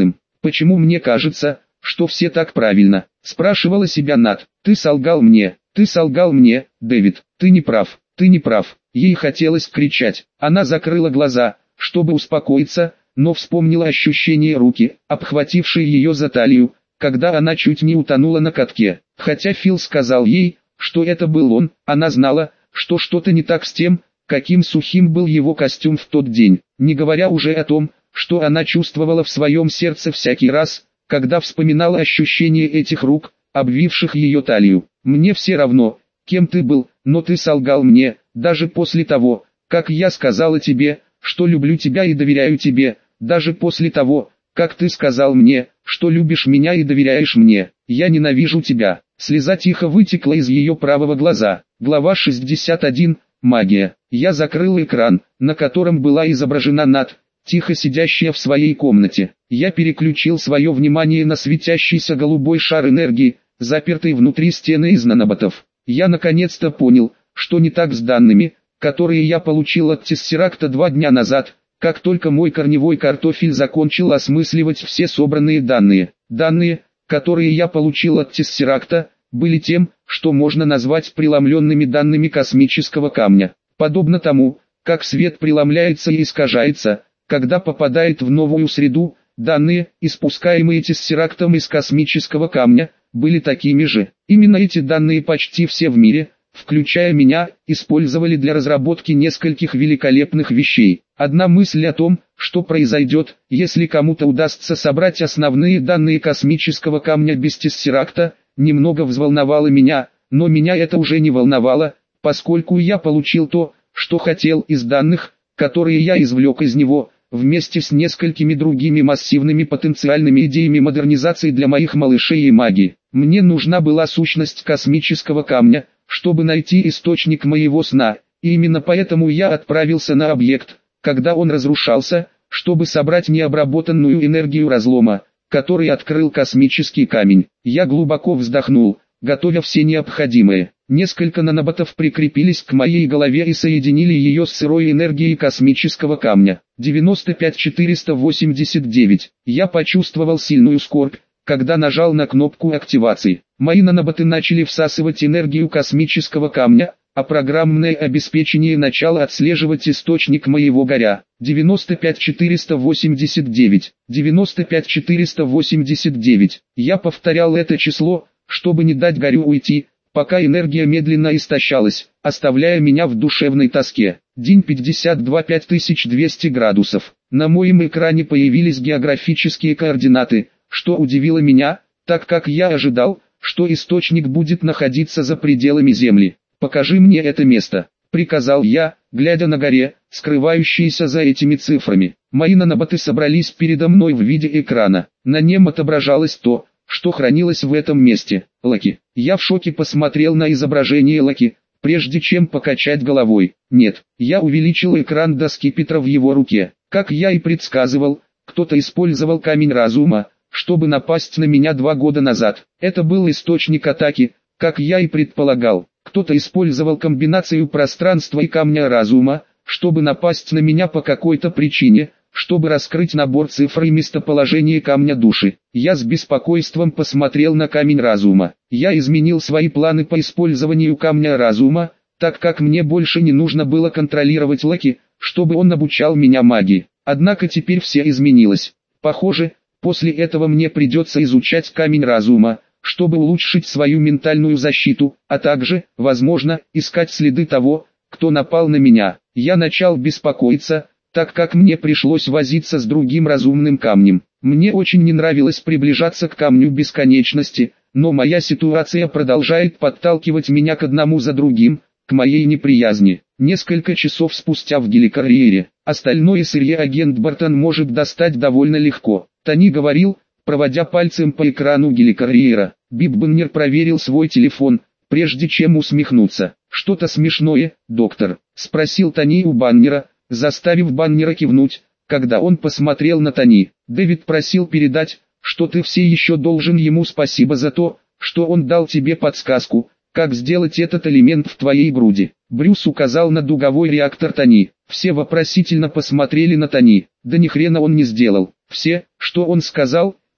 Почему мне кажется, что все так правильно? Спрашивала себя Нат. Ты солгал мне, ты солгал мне, Дэвид, ты не прав, ты не прав. Ей хотелось кричать. Она закрыла глаза, чтобы успокоиться, но вспомнила ощущение руки, обхватившей ее за талию, когда она чуть не утонула на катке. Хотя Фил сказал ей, что это был он, она знала, что что-то не так с тем, каким сухим был его костюм в тот день, не говоря уже о том, что она чувствовала в своем сердце всякий раз, когда вспоминала ощущение этих рук, обвивших ее талию. «Мне все равно, кем ты был, но ты солгал мне, даже после того, как я сказала тебе, что люблю тебя и доверяю тебе, даже после того, как ты сказал мне, что любишь меня и доверяешь мне. Я ненавижу тебя». Слеза тихо вытекла из ее правого глаза. Глава шестьдесят один. Магия. Я закрыл экран, на котором была изображена Нат, тихо сидящая в своей комнате. Я переключил свое внимание на светящийся голубой шар энергии, запертый внутри стены из наноботов. Я наконец-то понял, что не так с данными, которые я получил от Тессеракта два дня назад, как только мой корневой картофель закончил осмысливать все собранные данные. Данные, которые я получил от Тессеракта, были тем, что можно назвать преломленными данными космического камня. Подобно тому, как свет преломляется и искажается, когда попадает в новую среду, данные, испускаемые Тессерактом из космического камня, были такими же. Именно эти данные почти все в мире, включая меня, использовали для разработки нескольких великолепных вещей. Одна мысль о том, что произойдет, если кому-то удастся собрать основные данные космического камня без Тессеракта, немного взволновала меня, но меня это уже не волновало, поскольку я получил то, что хотел из данных, которые я извлек из него, вместе с несколькими другими массивными потенциальными идеями модернизации для моих малышей и магии. Мне нужна была сущность космического камня, чтобы найти источник моего сна, и именно поэтому я отправился на объект, когда он разрушался, чтобы собрать необработанную энергию разлома, который открыл космический камень. Я глубоко вздохнул, готовя все необходимое. Несколько наноботов прикрепились к моей голове и соединили ее с сырой энергией космического камня. девяносто пять четыреста восемьдесят девять. Я почувствовал сильную скорбь, когда нажал на кнопку активации. Мои наноботы начали всасывать энергию космического камня, а программное обеспечение начало отслеживать источник моего горя. девяносто пять четыреста восемьдесят девять, девяносто пять четыреста восемьдесят девять. Я повторял это число, чтобы не дать горю уйти, пока энергия медленно истощалась, оставляя меня в душевной тоске. День пятьдесят два пять тысяч двести градусов. На моем экране появились географические координаты, что удивило меня, так как я ожидал, что источник будет находиться за пределами Земли. «Покажи мне это место», — приказал я, глядя на горе, скрывающиеся за этими цифрами. Мои наноботы собрались передо мной в виде экрана. На нем отображалось то, что хранилось в этом месте. Лаки. Я в шоке посмотрел на изображение Лаки, прежде чем покачать головой. Нет, я увеличил экран до скипетра в его руке. Как я и предсказывал, кто-то использовал камень разума, чтобы напасть на меня два года назад. Это был источник атаки, как я и предполагал. Кто-то использовал комбинацию пространства и камня разума, чтобы напасть на меня по какой-то причине, чтобы раскрыть набор цифр и местоположение камня души. Я с беспокойством посмотрел на камень разума. Я изменил свои планы по использованию камня разума, так как мне больше не нужно было контролировать Лаки, чтобы он обучал меня магии. Однако теперь все изменилось. Похоже, после этого мне придется изучать камень разума, чтобы улучшить свою ментальную защиту, а также, возможно, искать следы того, кто напал на меня. Я начал беспокоиться, так как мне пришлось возиться с другим разумным камнем. Мне очень не нравилось приближаться к камню бесконечности, но моя ситуация продолжает подталкивать меня к одному за другим, к моей неприязни. Несколько часов спустя в геликарьере, остальное сырье агент Бартон может достать довольно легко. Тони говорил, проводя пальцем по экрану геликарьера. Бип Баннер проверил свой телефон, прежде чем усмехнуться. «Что-то смешное, доктор?» — спросил Тони у Баннера, заставив Баннера кивнуть, когда он посмотрел на Тони. «Дэвид просил передать, что ты все еще должен ему спасибо за то, что он дал тебе подсказку, как сделать этот элемент в твоей груди». Брюс указал на дуговой реактор Тони. Все вопросительно посмотрели на Тони. Да ни хрена он не сделал. Все, что он сказал,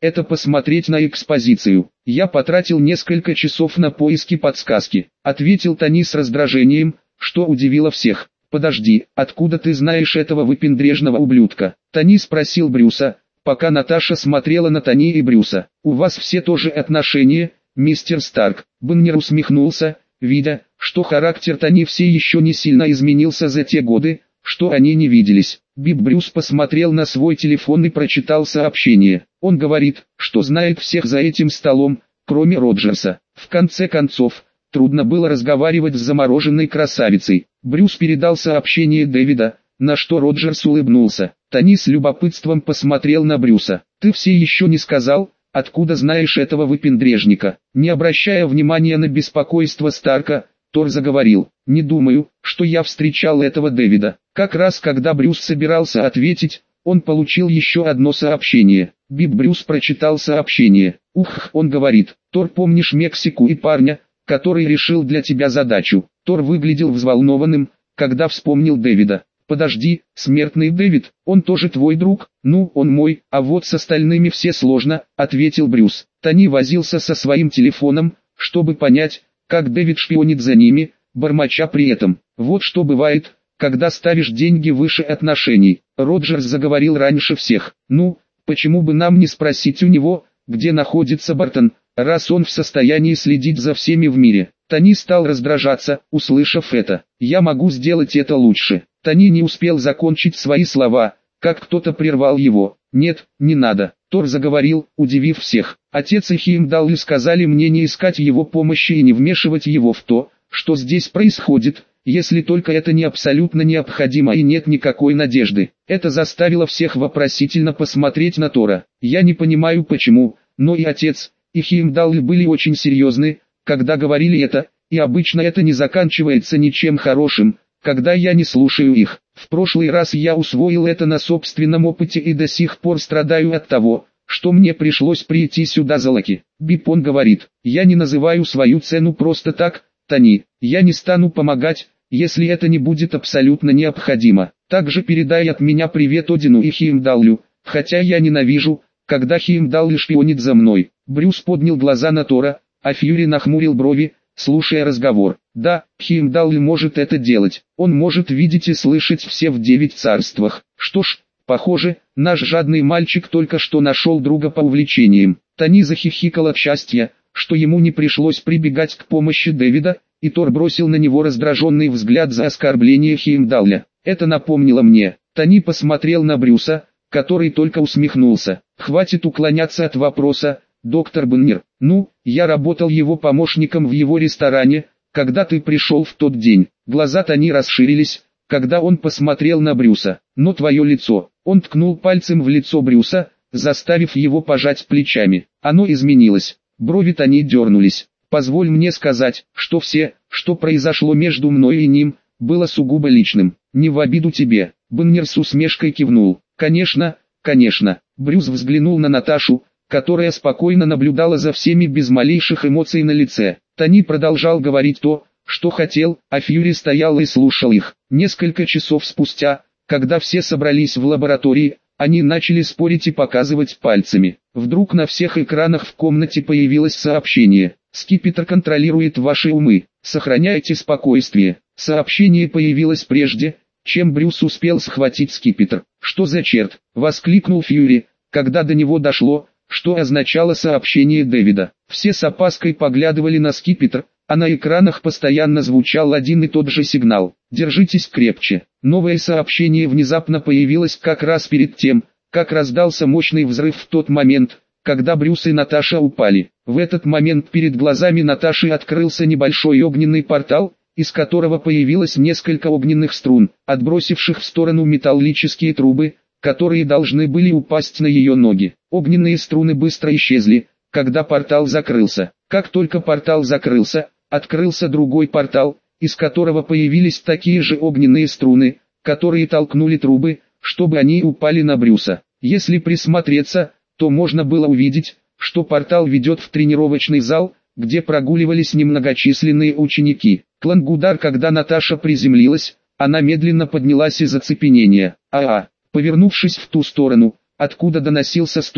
это посмотреть на экспозицию. Я потратил несколько часов на поиски подсказки, ответил Тони с раздражением, что удивило всех. Подожди, откуда ты знаешь этого выпендрежного ублюдка? Тони спросил Брюса, пока Наташа смотрела на Тони и Брюса. У вас все тоже отношения, мистер Старк. Баннер усмехнулся, видя, что характер Тони все еще не сильно изменился за те годы, что они не виделись. Бип Брюс посмотрел на свой телефон и прочитал сообщение. Он говорит, что знает всех за этим столом, кроме Роджерса. В конце концов, трудно было разговаривать с замороженной красавицей. Брюс передал сообщение Дэвида, на что Роджерс улыбнулся. Тони с любопытством посмотрел на Брюса. «Ты все еще не сказал, откуда знаешь этого выпендрежника?» Не обращая внимания на беспокойство Старка, Тор заговорил. «Не думаю, что я встречал этого Дэвида». Как раз когда Брюс собирался ответить, он получил еще одно сообщение. Бип Брюс прочитал сообщение. «Ух», он говорит, «Тор, помнишь Мексику и парня, который решил для тебя задачу?» Тор выглядел взволнованным, когда вспомнил Дэвида. «Подожди, смертный Дэвид, он тоже твой друг?» «Ну, он мой, а вот с остальными все сложно», — ответил Брюс. Тони возился со своим телефоном, чтобы понять, как Дэвид шпионит за ними, бормоча при этом. «Вот что бывает, когда ставишь деньги выше отношений». Роджерс заговорил раньше всех. «Ну, почему бы нам не спросить у него, где находится Бартон, раз он в состоянии следить за всеми в мире?» Тони стал раздражаться, услышав это. «Я могу сделать это лучше». Тони не успел закончить свои слова, как кто-то прервал его. «Нет, не надо». Тор заговорил, удивив всех. «Отец и Хеймдалл сказали мне не искать его помощи и не вмешивать его в то, что здесь происходит, если только это не абсолютно необходимо и нет никакой надежды». Это заставило всех вопросительно посмотреть на Тора. «Я не понимаю почему, но и отец, и Хеймдалл были очень серьезны, когда говорили это, и обычно это не заканчивается ничем хорошим, когда я не слушаю их. В прошлый раз я усвоил это на собственном опыте и до сих пор страдаю от того, что мне пришлось прийти сюда за Лаки». Бипон говорит, «Я не называю свою цену просто так, Тони, я не стану помогать, если это не будет абсолютно необходимо. Также передай от меня привет Одину и Хеймдаллю, хотя я ненавижу, когда Хеймдалл шпионит за мной». Брюс поднял глаза на Тора, а Фьюри нахмурил брови, слушая разговор. «Да, Хеймдалл может это делать, он может видеть и слышать все в девять царствах. Что ж, похоже, наш жадный мальчик только что нашел друга по увлечениям». Тони захихикал от счастья, что ему не пришлось прибегать к помощи Дэвида, и Тор бросил на него раздраженный взгляд за оскорбление Хеймдалля. Это напомнило мне. Тони посмотрел на Брюса, который только усмехнулся. «Хватит уклоняться от вопроса, доктор Баннер. Ну, я работал его помощником в его ресторане, когда ты пришел в тот день». Глаза Тони расширились, когда он посмотрел на Брюса. «Но твое лицо». Он ткнул пальцем в лицо Брюса, заставив его пожать плечами. Оно изменилось. Брови Тони дернулись. «Позволь мне сказать, что все, что произошло между мной и ним, было сугубо личным. Не в обиду тебе». Баннер с усмешкой кивнул. «Конечно, конечно». Брюс взглянул на Наташу, которая спокойно наблюдала за всеми без малейших эмоций на лице. Тони продолжал говорить то, что хотел, а Фьюри стоял и слушал их. Несколько часов спустя, когда все собрались в лаборатории, они начали спорить и показывать пальцами. Вдруг на всех экранах в комнате появилось сообщение. «Скипетр контролирует ваши умы. Сохраняйте спокойствие». Сообщение появилось прежде, чем Брюс успел схватить скипетр. «Что за черт?» — воскликнул Фьюри, когда до него дошло, что означало сообщение Дэвида. Все с опаской поглядывали на скипетр, а на экранах постоянно звучал один и тот же сигнал. «Держитесь крепче». Новое сообщение внезапно появилось как раз перед тем, как раздался мощный взрыв в тот момент, когда Брюс и Наташа упали. В этот момент перед глазами Наташи открылся небольшой огненный портал, из которого появилось несколько огненных струн, отбросивших в сторону металлические трубы, которые должны были упасть на ее ноги. Огненные струны быстро исчезли, когда портал закрылся. Как только портал закрылся, открылся другой портал, из которого появились такие же огненные струны, которые толкнули трубы, чтобы они упали на Брюса. Если присмотреться, то можно было увидеть, что портал ведет в тренировочный зал, где прогуливались немногочисленные ученики. Клангудар, когда Наташа приземлилась, она медленно поднялась из оцепенения. А-а, повернувшись в ту сторону, откуда доносился стон,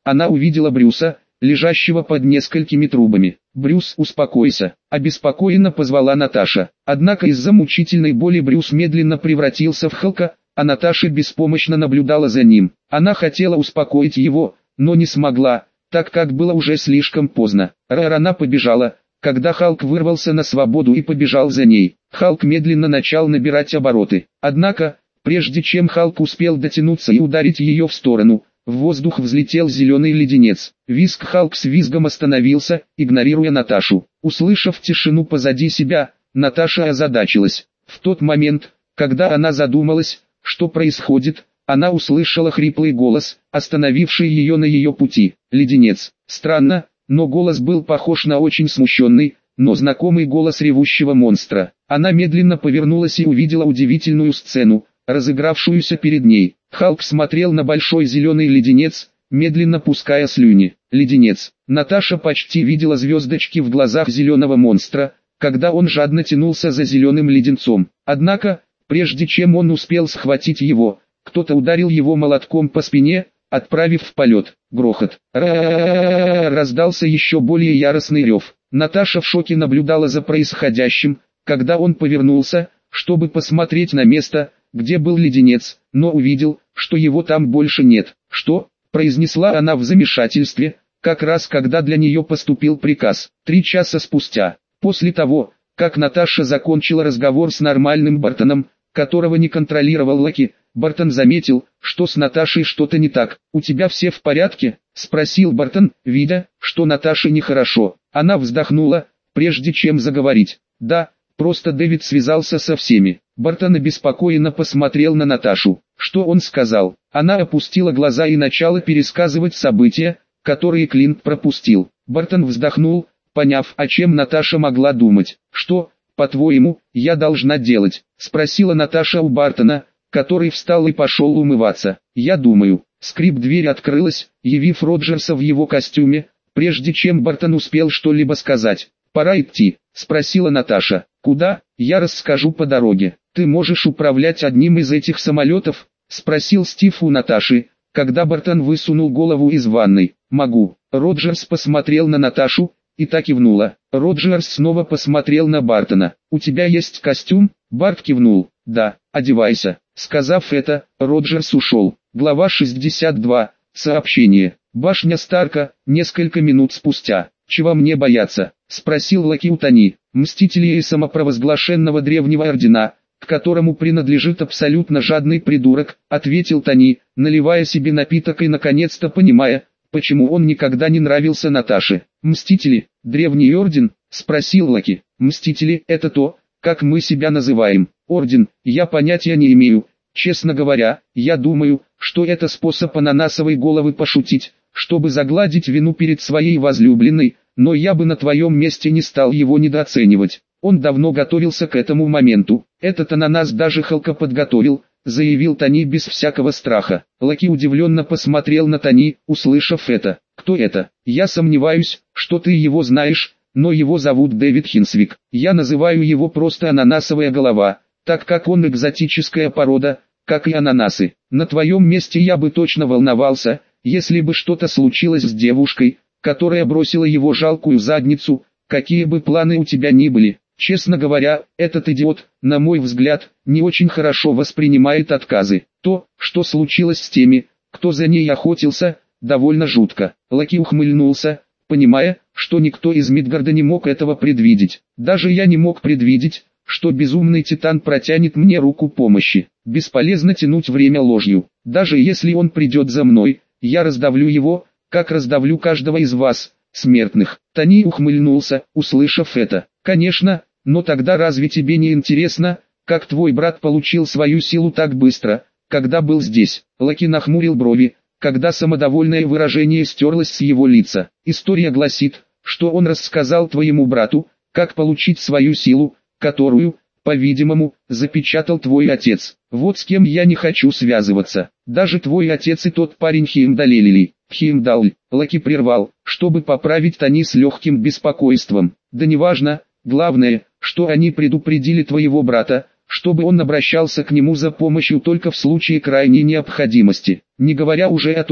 она увидела Брюса, лежащего под несколькими трубами. «Брюс, успокойся», – обеспокоенно позвала Наташа. Однако из-за мучительной боли Брюс медленно превратился в Халка, а Наташа беспомощно наблюдала за ним. Она хотела успокоить его, но не смогла, так как было уже слишком поздно. Рарана побежала, когда Халк вырвался на свободу и побежал за ней. Халк медленно начал набирать обороты. Однако, прежде чем Халк успел дотянуться и ударить ее в сторону, в воздух взлетел зеленый леденец. Визг Халк с визгом остановился, игнорируя Наташу. Услышав тишину позади себя, Наташа озадачилась. В тот момент, когда она задумалась, что происходит, она услышала хриплый голос, остановивший ее на ее пути. Леденец. Странно, но голос был похож на очень смущенный, но знакомый голос ревущего монстра. Она медленно повернулась и увидела удивительную сцену, разыгравшуюся перед ней. Халк смотрел на большой зеленый леденец, медленно пуская слюни. Леденец. Наташа почти видела звездочки в глазах зеленого монстра, когда он жадно тянулся за зеленым леденцом. Однако, прежде чем он успел схватить его, кто-то ударил его молотком по спине, отправив в полет. Грохот. Ра-ра-ра-ра-ра-ра, раздался еще более яростный рев. Наташа в шоке наблюдала за происходящим, когда он повернулся, чтобы посмотреть на место, где был леденец, но увидел, что его там больше нет. «Что?» – произнесла она в замешательстве, как раз когда для нее поступил приказ. Три часа спустя, после того, как Наташа закончила разговор с нормальным Бартоном, которого не контролировал Лаки, Бартон заметил, что с Наташей что-то не так. «У тебя все в порядке?» – спросил Бартон, видя, что Наташе нехорошо. Она вздохнула, прежде чем заговорить. «Да, просто Дэвид связался со всеми». Бартон обеспокоенно посмотрел на Наташу. Что он сказал? Она опустила глаза и начала пересказывать события, которые Клинт пропустил. Бартон вздохнул, поняв, о чем Наташа могла думать. «Что, по-твоему, я должна делать?» – спросила Наташа у Бартона, который встал и пошел умываться. «Я думаю». Скрип двери открылась, явив Роджерса в его костюме, прежде чем Бартон успел что-либо сказать. «Пора идти», – спросила Наташа. «Куда? Я расскажу по дороге». «Ты можешь управлять одним из этих самолетов?» – спросил Стив у Наташи, когда Бартон высунул голову из ванной. «Могу». Роджерс посмотрел на Наташу, и та кивнула. Роджерс снова посмотрел на Бартона. «У тебя есть костюм?» Барт кивнул. «Да, одевайся». Сказав это, Роджерс ушел. Глава шестьдесят два. Сообщение. Башня Старка, несколько минут спустя. «Чего мне бояться?» – спросил Лаки у Тони. «Мстители и самопровозглашенного древнего ордена, к которому принадлежит абсолютно жадный придурок», – ответил Тони, наливая себе напиток и наконец-то понимая, почему он никогда не нравился Наташе. «Мстители? Древний орден?» – спросил Лаки. «Мстители – это то, как мы себя называем. Орден, я понятия не имею. Честно говоря, я думаю, что это способ ананасовой головы пошутить, чтобы загладить вину перед своей возлюбленной, но я бы на твоем месте не стал его недооценивать. Он давно готовился к этому моменту. Этот ананас даже Халка подготовил», — заявил Тони без всякого страха. Лаки удивленно посмотрел на Тони, услышав это. «Кто это? Я сомневаюсь, что ты его знаешь, но его зовут Дэвид Хинсвик. Я называю его просто ананасовая голова, так как он экзотическая порода, как и ананасы. На твоем месте я бы точно волновался, если бы что-то случилось с девушкой, которая бросила его жалкую задницу, какие бы планы у тебя ни были. Честно говоря, этот идиот, на мой взгляд, не очень хорошо воспринимает отказы. То, что случилось с теми, кто за ней охотился, довольно жутко». Лаки ухмыльнулся, понимая, что никто из Мидгарда не мог этого предвидеть. «Даже я не мог предвидеть, что безумный титан протянет мне руку помощи. Бесполезно тянуть время ложью. Даже если он придет за мной, я раздавлю его, как раздавлю каждого из вас, смертных». Тони ухмыльнулся, услышав это. «Конечно, но тогда разве тебе не интересно, как твой брат получил свою силу так быстро, когда был здесь?» Лаки нахмурил брови, когда самодовольное выражение стерлось с его лица. «История гласит, что он рассказал твоему брату, как получить свою силу, которую, по-видимому, запечатал твой отец. Вот с кем я не хочу связываться. Даже твой отец и тот парень Хеймдалелили». «Хеймдаль», Лаки прервал, чтобы поправить Тони с легким беспокойством. «Да неважно, главное, что они предупредили твоего брата, чтобы он обращался к нему за помощью только в случае крайней необходимости, не говоря уже о том,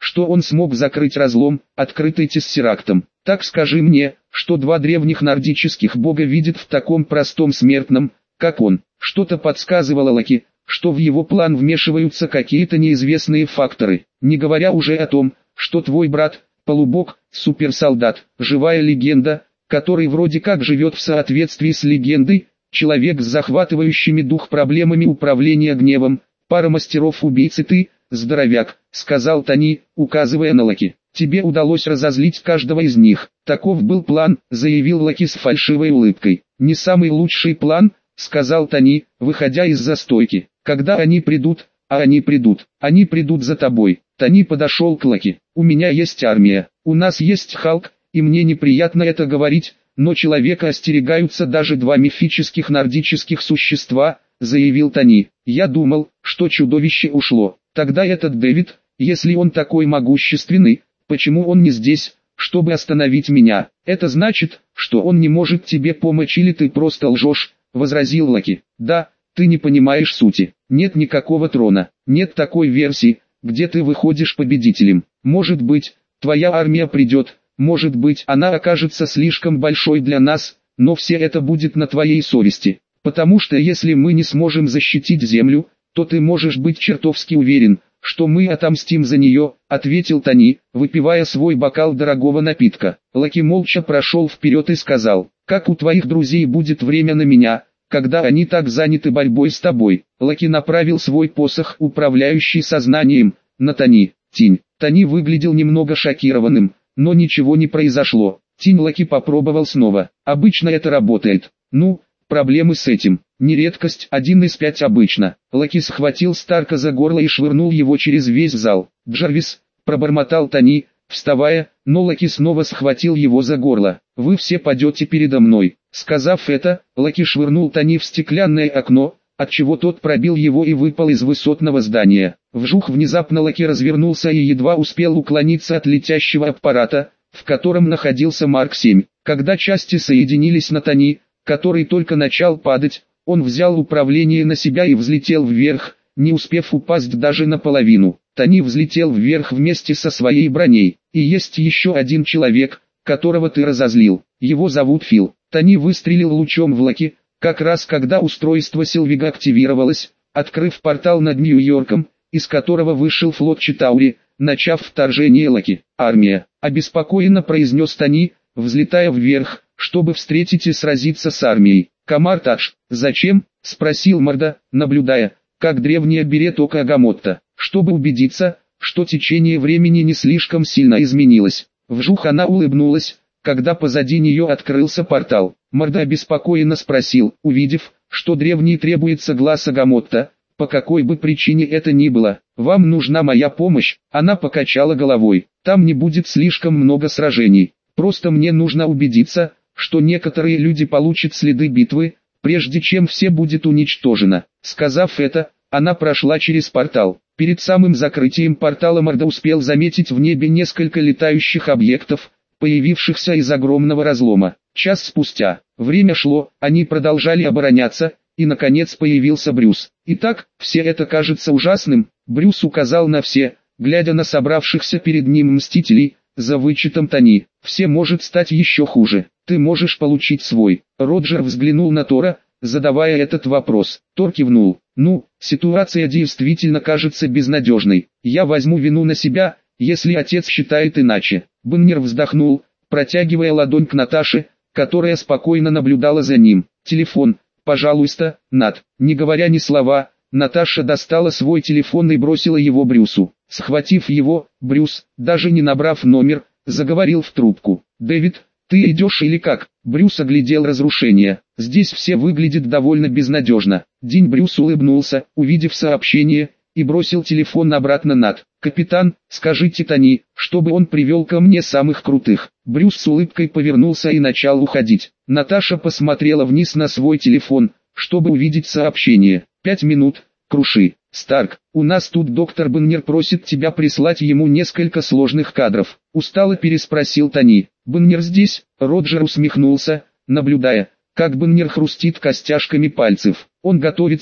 что он смог закрыть разлом, открытый тессерактом. Так скажи мне, что два древних нордических бога видят в таком простом смертном, как он. Что-то подсказывало Локи, что в его план вмешиваются какие-то неизвестные факторы, не говоря уже о том, что твой брат, полубог, суперсолдат, живая легенда, который вроде как живет в соответствии с легендой, человек с захватывающими дух проблемами управления гневом, пара мастеров-убийцы ты, здоровяк, сказал Тони, указывая на Локи. Тебе удалось разозлить каждого из них. Таков был план, заявил Локи с фальшивой улыбкой. Не самый лучший план, сказал Тони, выходя из застойки. Когда они придут, а они придут, они придут за тобой. Тони подошел к Локи. У меня есть армия, у нас есть Халк, и мне неприятно это говорить, но человека остерегаются даже два мифических нордических существа, заявил Тони. Я думал, что чудовище ушло. Тогда этот Дэвид, если он такой могущественный, почему он не здесь, чтобы остановить меня? Это значит, что он не может тебе помочь или ты просто лжешь, возразил Локи. Да, ты не понимаешь сути. Нет никакого трона, нет такой версии, где ты выходишь победителем. Может быть, твоя армия придет, может быть она окажется слишком большой для нас, но все это будет на твоей совести. Потому что если мы не сможем защитить землю, то ты можешь быть чертовски уверен, что мы отомстим за нее, ответил Тони, выпивая свой бокал дорогого напитка. Локи молча прошел вперед и сказал, как у твоих друзей будет время на меня, когда они так заняты борьбой с тобой. Локи направил свой посох, управляющий сознанием, на Тони. Тень. Тони выглядел немного шокированным, но ничего не произошло. Тень Локи попробовал снова. Обычно это работает. Ну, проблемы с этим. Не редкость, один из пять обычно. Локи схватил Старка за горло и швырнул его через весь зал. Джарвис, пробормотал Тони, вставая, но Локи снова схватил его за горло. Вы все падете передо мной. Сказав это, Локи швырнул Тони в стеклянное окно, отчего тот пробил его и выпал из высотного здания. Вжух, внезапно Локи развернулся и едва успел уклониться от летящего аппарата, в котором находился Марк семь. Когда части соединились на Тони, который только начал падать, он взял управление на себя и взлетел вверх, не успев упасть даже наполовину. Тони взлетел вверх вместе со своей броней. И есть еще один человек, которого ты разозлил. Его зовут Фил. Тони выстрелил лучом в Локи, как раз когда устройство Сильвига активировалось, открыв портал над Нью-Йорком, из которого вышел флот Читаури, начав вторжение Локи. Армия, обеспокоенно произнес Тони, взлетая вверх, чтобы встретить и сразиться с армией. Камар-Тадж, зачем? Спросил Морда, наблюдая, как древняя берет око Агамотта, чтобы убедиться, что течение времени не слишком сильно изменилось. Вжух, она улыбнулась, когда позади нее открылся портал. Морда обеспокоенно спросил, увидев, что древний требуется глаз Агамотта, по какой бы причине это ни было. Вам нужна моя помощь? Она покачала головой. Там не будет слишком много сражений. Просто мне нужно убедиться, что некоторые люди получат следы битвы, прежде чем все будет уничтожено. Сказав это, она прошла через портал. Перед самым закрытием портала Морда успел заметить в небе несколько летающих объектов, появившихся из огромного разлома. Час спустя, время шло, они продолжали обороняться, и наконец появился Брюс. Итак, все это кажется ужасным, Брюс указал на все, глядя на собравшихся перед ним мстителей, за вычетом Тони. Все может стать еще хуже. Ты можешь получить свой. Роджер взглянул на Тора, задавая этот вопрос. Тор кивнул. Ну, ситуация действительно кажется безнадежной. Я возьму вину на себя, если отец считает иначе. Беннер вздохнул, протягивая ладонь к Наташе, которая спокойно наблюдала за ним. Телефон, пожалуйста, Нат. Не говоря ни слова, Наташа достала свой телефон и бросила его Брюсу. Схватив его, Брюс, даже не набрав номер, заговорил в трубку. «Дэвид, ты идешь или как?» Брюс оглядел разрушение. «Здесь все выглядит довольно безнадежно». Дин Брюс улыбнулся, увидев сообщение, и бросил телефон обратно Нат. «Капитан, скажите Тони, чтобы он привел ко мне самых крутых». Брюс с улыбкой повернулся и начал уходить. Наташа посмотрела вниз на свой телефон, чтобы увидеть сообщение. «Пять минут, Круши. Старк, у нас тут доктор Беннер просит тебя прислать ему несколько сложных кадров». Устало переспросил Тони. «Беннер здесь?» Роджер усмехнулся, наблюдая, как Беннер хрустит костяшками пальцев. «Он готовится,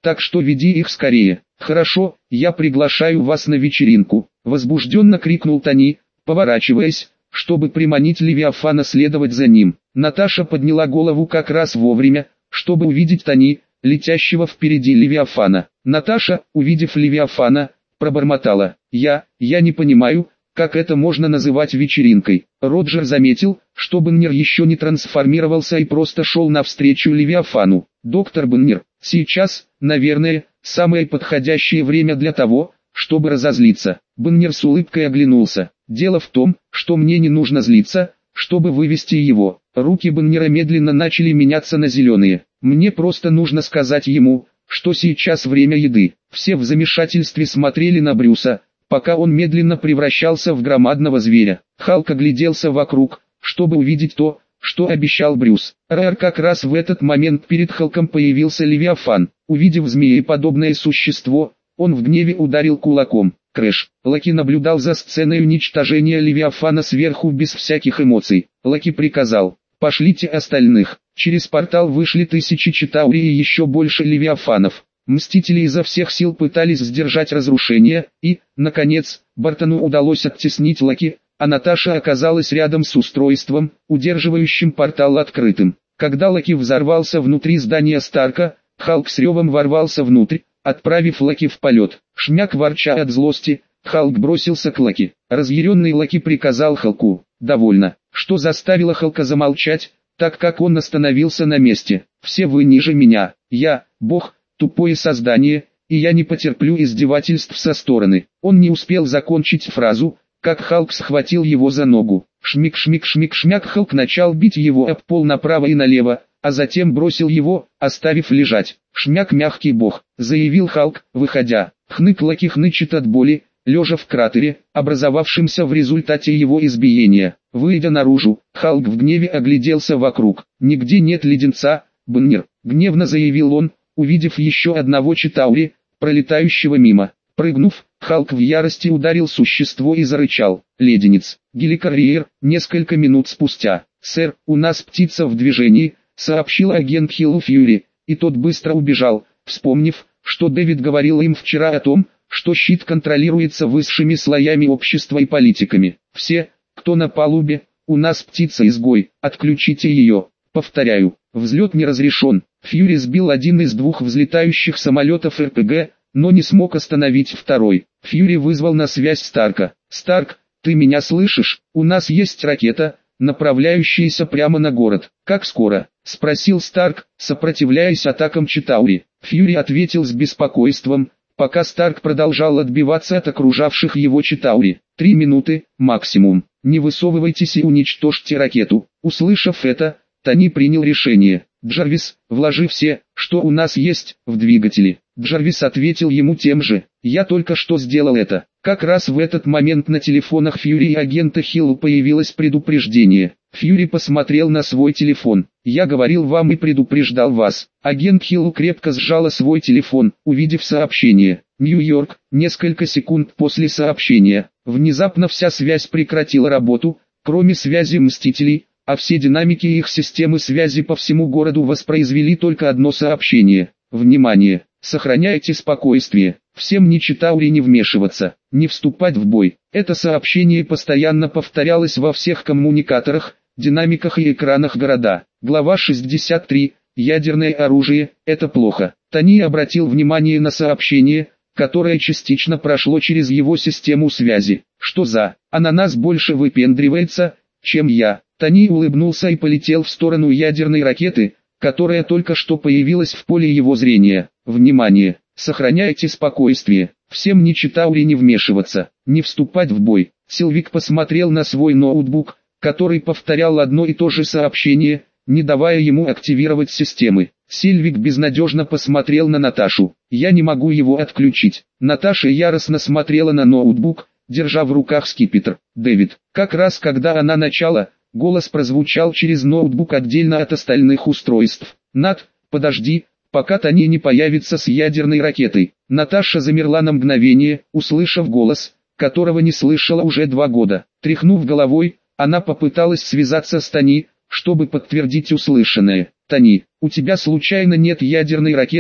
так что веди их скорее. Хорошо, я приглашаю вас на вечеринку, возбужденно крикнул Тони, поворачиваясь, чтобы приманить Левиафана следовать за ним. Наташа подняла голову как раз вовремя, чтобы увидеть Тони, летящего впереди Левиафана. Наташа, увидев Левиафана, пробормотала: «Я, я не понимаю, как это можно называть вечеринкой». Роджер заметил, что Беннер еще не трансформировался и просто шел навстречу Левиафану. «Доктор Беннер, сейчас, наверное, самое подходящее время для того, чтобы разозлиться». Беннер с улыбкой оглянулся. «Дело в том, что мне не нужно злиться, чтобы вывести его». Руки Беннера медленно начали меняться на зеленые. «Мне просто нужно сказать ему, что сейчас время еды». Все в замешательстве смотрели на Брюса, пока он медленно превращался в громадного зверя. Халк огляделся вокруг, чтобы увидеть то, что обещал Брюс. Рэр как раз в этот момент перед Халком появился Левиафан. Увидев змееподобное существо, он в гневе ударил кулаком. Крэш. Лаки наблюдал за сценой уничтожения Левиафана сверху без всяких эмоций. Лаки приказал: «Пошлите остальных». Через портал вышли тысячи Читаури и еще больше Левиафанов. Мстители изо всех сил пытались сдержать разрушение, и, наконец, Бартону удалось оттеснить Лаки, а Наташа оказалась рядом с устройством, удерживающим портал открытым. Когда Лаки взорвался внутри здания Старка, Халк с ревом ворвался внутрь, отправив Лаки в полет. Шмяк, ворча от злости, Халк бросился к Лаки. Разъяренный Лаки приказал Халку: «Довольно», что заставило Халка замолчать, так как он остановился на месте. «Все вы ниже меня, я, бог, тупое создание, и я не потерплю издевательств со стороны». Он не успел закончить фразу, как Халк схватил его за ногу. Шмик-шмик-шмик-шмяк. Халк начал бить его об пол направо и налево, а затем бросил его, оставив лежать. «Шмяк, мягкий бог», — заявил Халк, выходя. Хнык Лаки хнычет от боли, лежа в кратере, образовавшемся в результате его избиения. Выйдя наружу, Халк в гневе огляделся вокруг. «Нигде нет леденца, Беннер», — гневно заявил он, увидев еще одного Читаури, пролетающего мимо. Прыгнув, Халк в ярости ударил существо и зарычал: «Леденец». Геликарриер, несколько минут спустя. «Сэр, у нас птица в движении», — сообщил агент Хиллу Фьюри, и тот быстро убежал, вспомнив, что Дэвид говорил им вчера о том, что щит контролируется высшими слоями общества и политиками. «Все, кто на палубе, у нас птица-изгой, отключите ее». Повторяю, взлет не разрешен. Фьюри сбил один из двух взлетающих самолетов эр пэ гэ, но не смог остановить второй. Фьюри вызвал на связь Старка. «Старк, ты меня слышишь? У нас есть ракета, направляющаяся прямо на город». «Как скоро?» — спросил Старк, сопротивляясь атакам Читаури. Фьюри ответил с беспокойством, пока Старк продолжал отбиваться от окружавших его Читаури. «Три минуты, максимум. Не высовывайтесь и уничтожьте ракету». Услышав это, Тони принял решение. «Джарвис, вложи все, что у нас есть, в двигатели». Джарвис ответил ему тем же: «Я только что сделал это». Как раз в этот момент на телефонах Фьюри и агента Хилла появилось предупреждение. Фьюри посмотрел на свой телефон. «Я говорил вам и предупреждал вас». Агент Хилл крепко сжала свой телефон, увидев сообщение. Нью-Йорк, несколько секунд после сообщения. Внезапно вся связь прекратила работу, кроме связи Мстителей, а все динамики их системы связи по всему городу воспроизвели только одно сообщение. «Внимание! Сохраняйте спокойствие. Всем не Читаури не вмешиваться, не вступать в бой». Это сообщение постоянно повторялось во всех коммуникаторах, динамиках и экранах города. Глава шестьдесят три. Ядерное оружие – это плохо. Тони обратил внимание на сообщение, которое частично прошло через его систему связи. «Что за? Ананас больше выпендривается, чем я». Тони улыбнулся и полетел в сторону ядерной ракеты, которая только что появилась в поле его зрения. «Внимание! Сохраняйте спокойствие. Всем не Читаури не вмешиваться, не вступать в бой». Силвик посмотрел на свой ноутбук, который повторял одно и то же сообщение, не давая ему активировать системы. Сильвик безнадежно посмотрел на Наташу. «Я не могу его отключить». Наташа яростно смотрела на ноутбук, держа в руках скипетр. «Дэвид». Как раз когда она начала, голос прозвучал через ноутбук отдельно от остальных устройств. «Нат, подожди, пока Тони не появится с ядерной ракетой». Наташа замерла на мгновение, услышав голос, которого не слышала уже два года. Тряхнув головой, она попыталась связаться с Тони, чтобы подтвердить услышанное. «Тони, у тебя случайно нет ядерной ракеты?»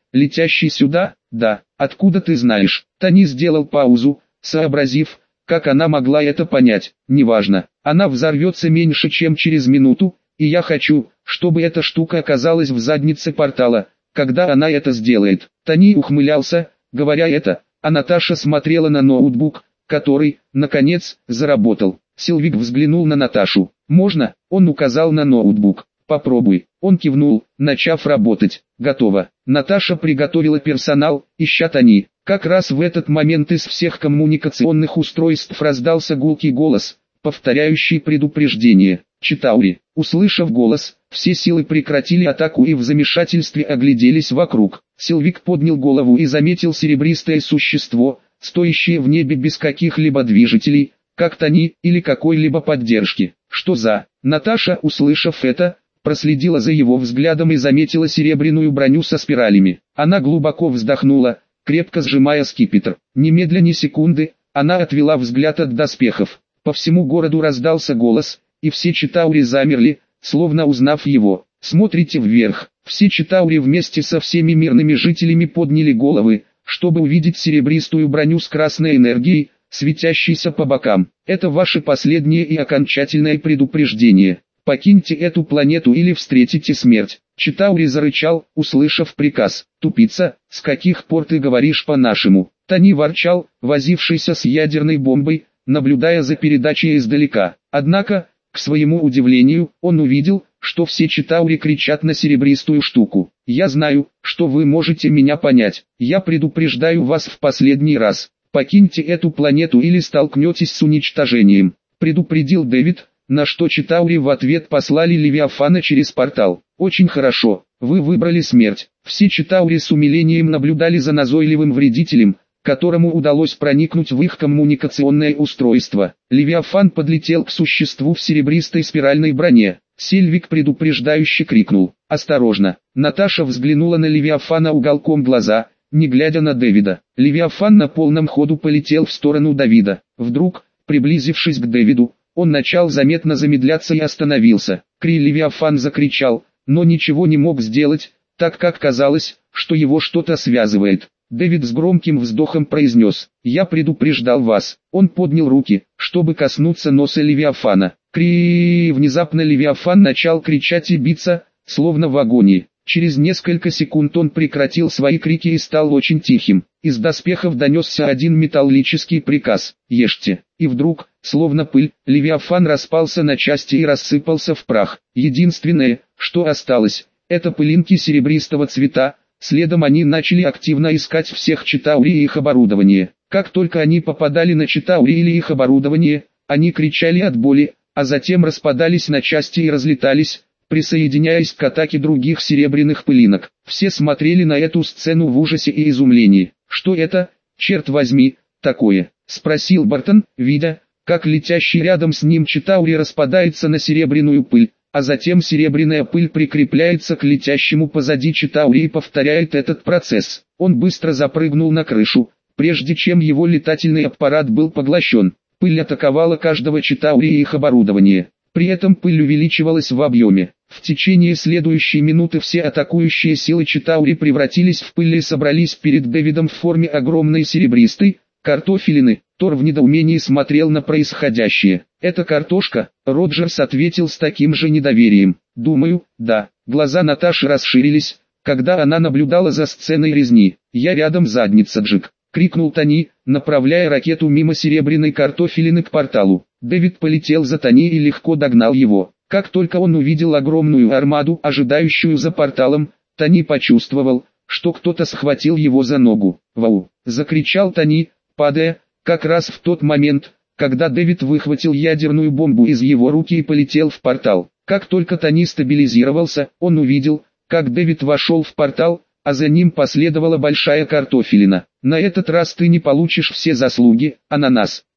летящий сюда? Да. Откуда ты знаешь? Тони сделал паузу, сообразив, как она могла это понять. Неважно. Она взорвется меньше чем через минуту, и я хочу, чтобы эта штука оказалась в заднице портала, когда она это сделает. Тони ухмылялся, говоря это, а Наташа смотрела на ноутбук, который, наконец, заработал. Сильвик взглянул на Наташу. «Можно?» Он указал на ноутбук. «Попробуй». Он кивнул, начав работать. «Готово». Наташа приготовила персонал, ища Тони. Как раз в этот момент из всех коммуникационных устройств раздался гулкий голос, повторяющий предупреждение. Читаури. Услышав голос, все силы прекратили атаку и в замешательстве огляделись вокруг. Сильвик поднял голову и заметил серебристое существо, стоящее в небе без каких-либо движителей, как Тони, или какой-либо поддержки. Что за? Наташа, услышав это, проследила за его взглядом и заметила серебряную броню со спиралями. Она глубоко вздохнула, крепко сжимая скипетр. Немедля ни секунды, она отвела взгляд от доспехов. По всему городу раздался голос, и все читаури замерли, словно узнав его. «Смотрите вверх». Все читаури вместе со всеми мирными жителями подняли головы, чтобы увидеть серебристую броню с красной энергией, светящейся по бокам. Это ваше последнее и окончательное предупреждение. Покиньте эту планету или встретите смерть. Читаури зарычал, услышав приказ. «Тупица, с каких пор ты говоришь по-нашему?» Тони ворчал, возившийся с ядерной бомбой, наблюдая за передачей издалека. Однако, к своему удивлению, он увидел, что все читаури кричат на серебристую штуку. «Я знаю, что вы можете меня понять. Я предупреждаю вас в последний раз. Покиньте эту планету или столкнетесь с уничтожением», предупредил Дэвид, на что читаури в ответ послали Левиафана через портал. «Очень хорошо, вы выбрали смерть». Все читаури с умилением наблюдали за назойливым вредителем, которому удалось проникнуть в их коммуникационное устройство. Левиафан подлетел к существу в серебристой спиральной броне. Сильвик предупреждающе крикнул: «Осторожно!». Наташа взглянула на Левиафана уголком глаза, не глядя на Дэвида. Левиафан на полном ходу полетел в сторону Давида. Вдруг, приблизившись к Дэвиду, он начал заметно замедляться и остановился. Кри Левиафан закричал, но ничего не мог сделать, так как казалось, что его что-то связывает. Дэвид с громким вздохом произнес: «Я предупреждал вас». Он поднял руки, чтобы коснуться носа Левиафана. Кри! Внезапно Левиафан начал кричать и биться, словно в агонии. Через несколько секунд он прекратил свои крики и стал очень тихим. Из доспехов донесся один металлический приказ: «Ешьте». И вдруг, словно пыль, Левиафан распался на части и рассыпался в прах. Единственное, что осталось, это пылинки серебристого цвета. Следом они начали активно искать всех читаури и их оборудование. Как только они попадали на читаури или их оборудование, они кричали от боли, а затем распадались на части и разлетались, присоединяясь к атаке других серебряных пылинок. Все смотрели на эту сцену в ужасе и изумлении. «Что это, черт возьми, такое?» — спросил Бартон, видя, как летящий рядом с ним читаури распадается на серебряную пыль, а затем серебряная пыль прикрепляется к летящему позади читаури и повторяет этот процесс. Он быстро запрыгнул на крышу, прежде чем его летательный аппарат был поглощен. Пыль атаковала каждого читаури и их оборудование. При этом пыль увеличивалась в объеме. В течение следующей минуты все атакующие силы читаури превратились в пыль и собрались перед Дэвидом в форме огромной серебристой картофелины. Тор в недоумении смотрел на происходящее. «Это картошка?» Роджерс ответил с таким же недоверием. «Думаю, да». Глаза Наташи расширились, когда она наблюдала за сценой резни. «Я рядом, задница, Джик!» — крикнул Тони, направляя ракету мимо серебряной картофелины к порталу. Дэвид полетел за Тони и легко догнал его. Как только он увидел огромную армаду, ожидающую за порталом, Тони почувствовал, что кто-то схватил его за ногу. «Вау!» — закричал Тони, падая, как раз в тот момент, когда Дэвид выхватил ядерную бомбу из его руки и полетел в портал. Как только Тони стабилизировался, он увидел, как Дэвид вошел в портал, а за ним последовала большая картофелина. «На этот раз ты не получишь все заслуги, ананас».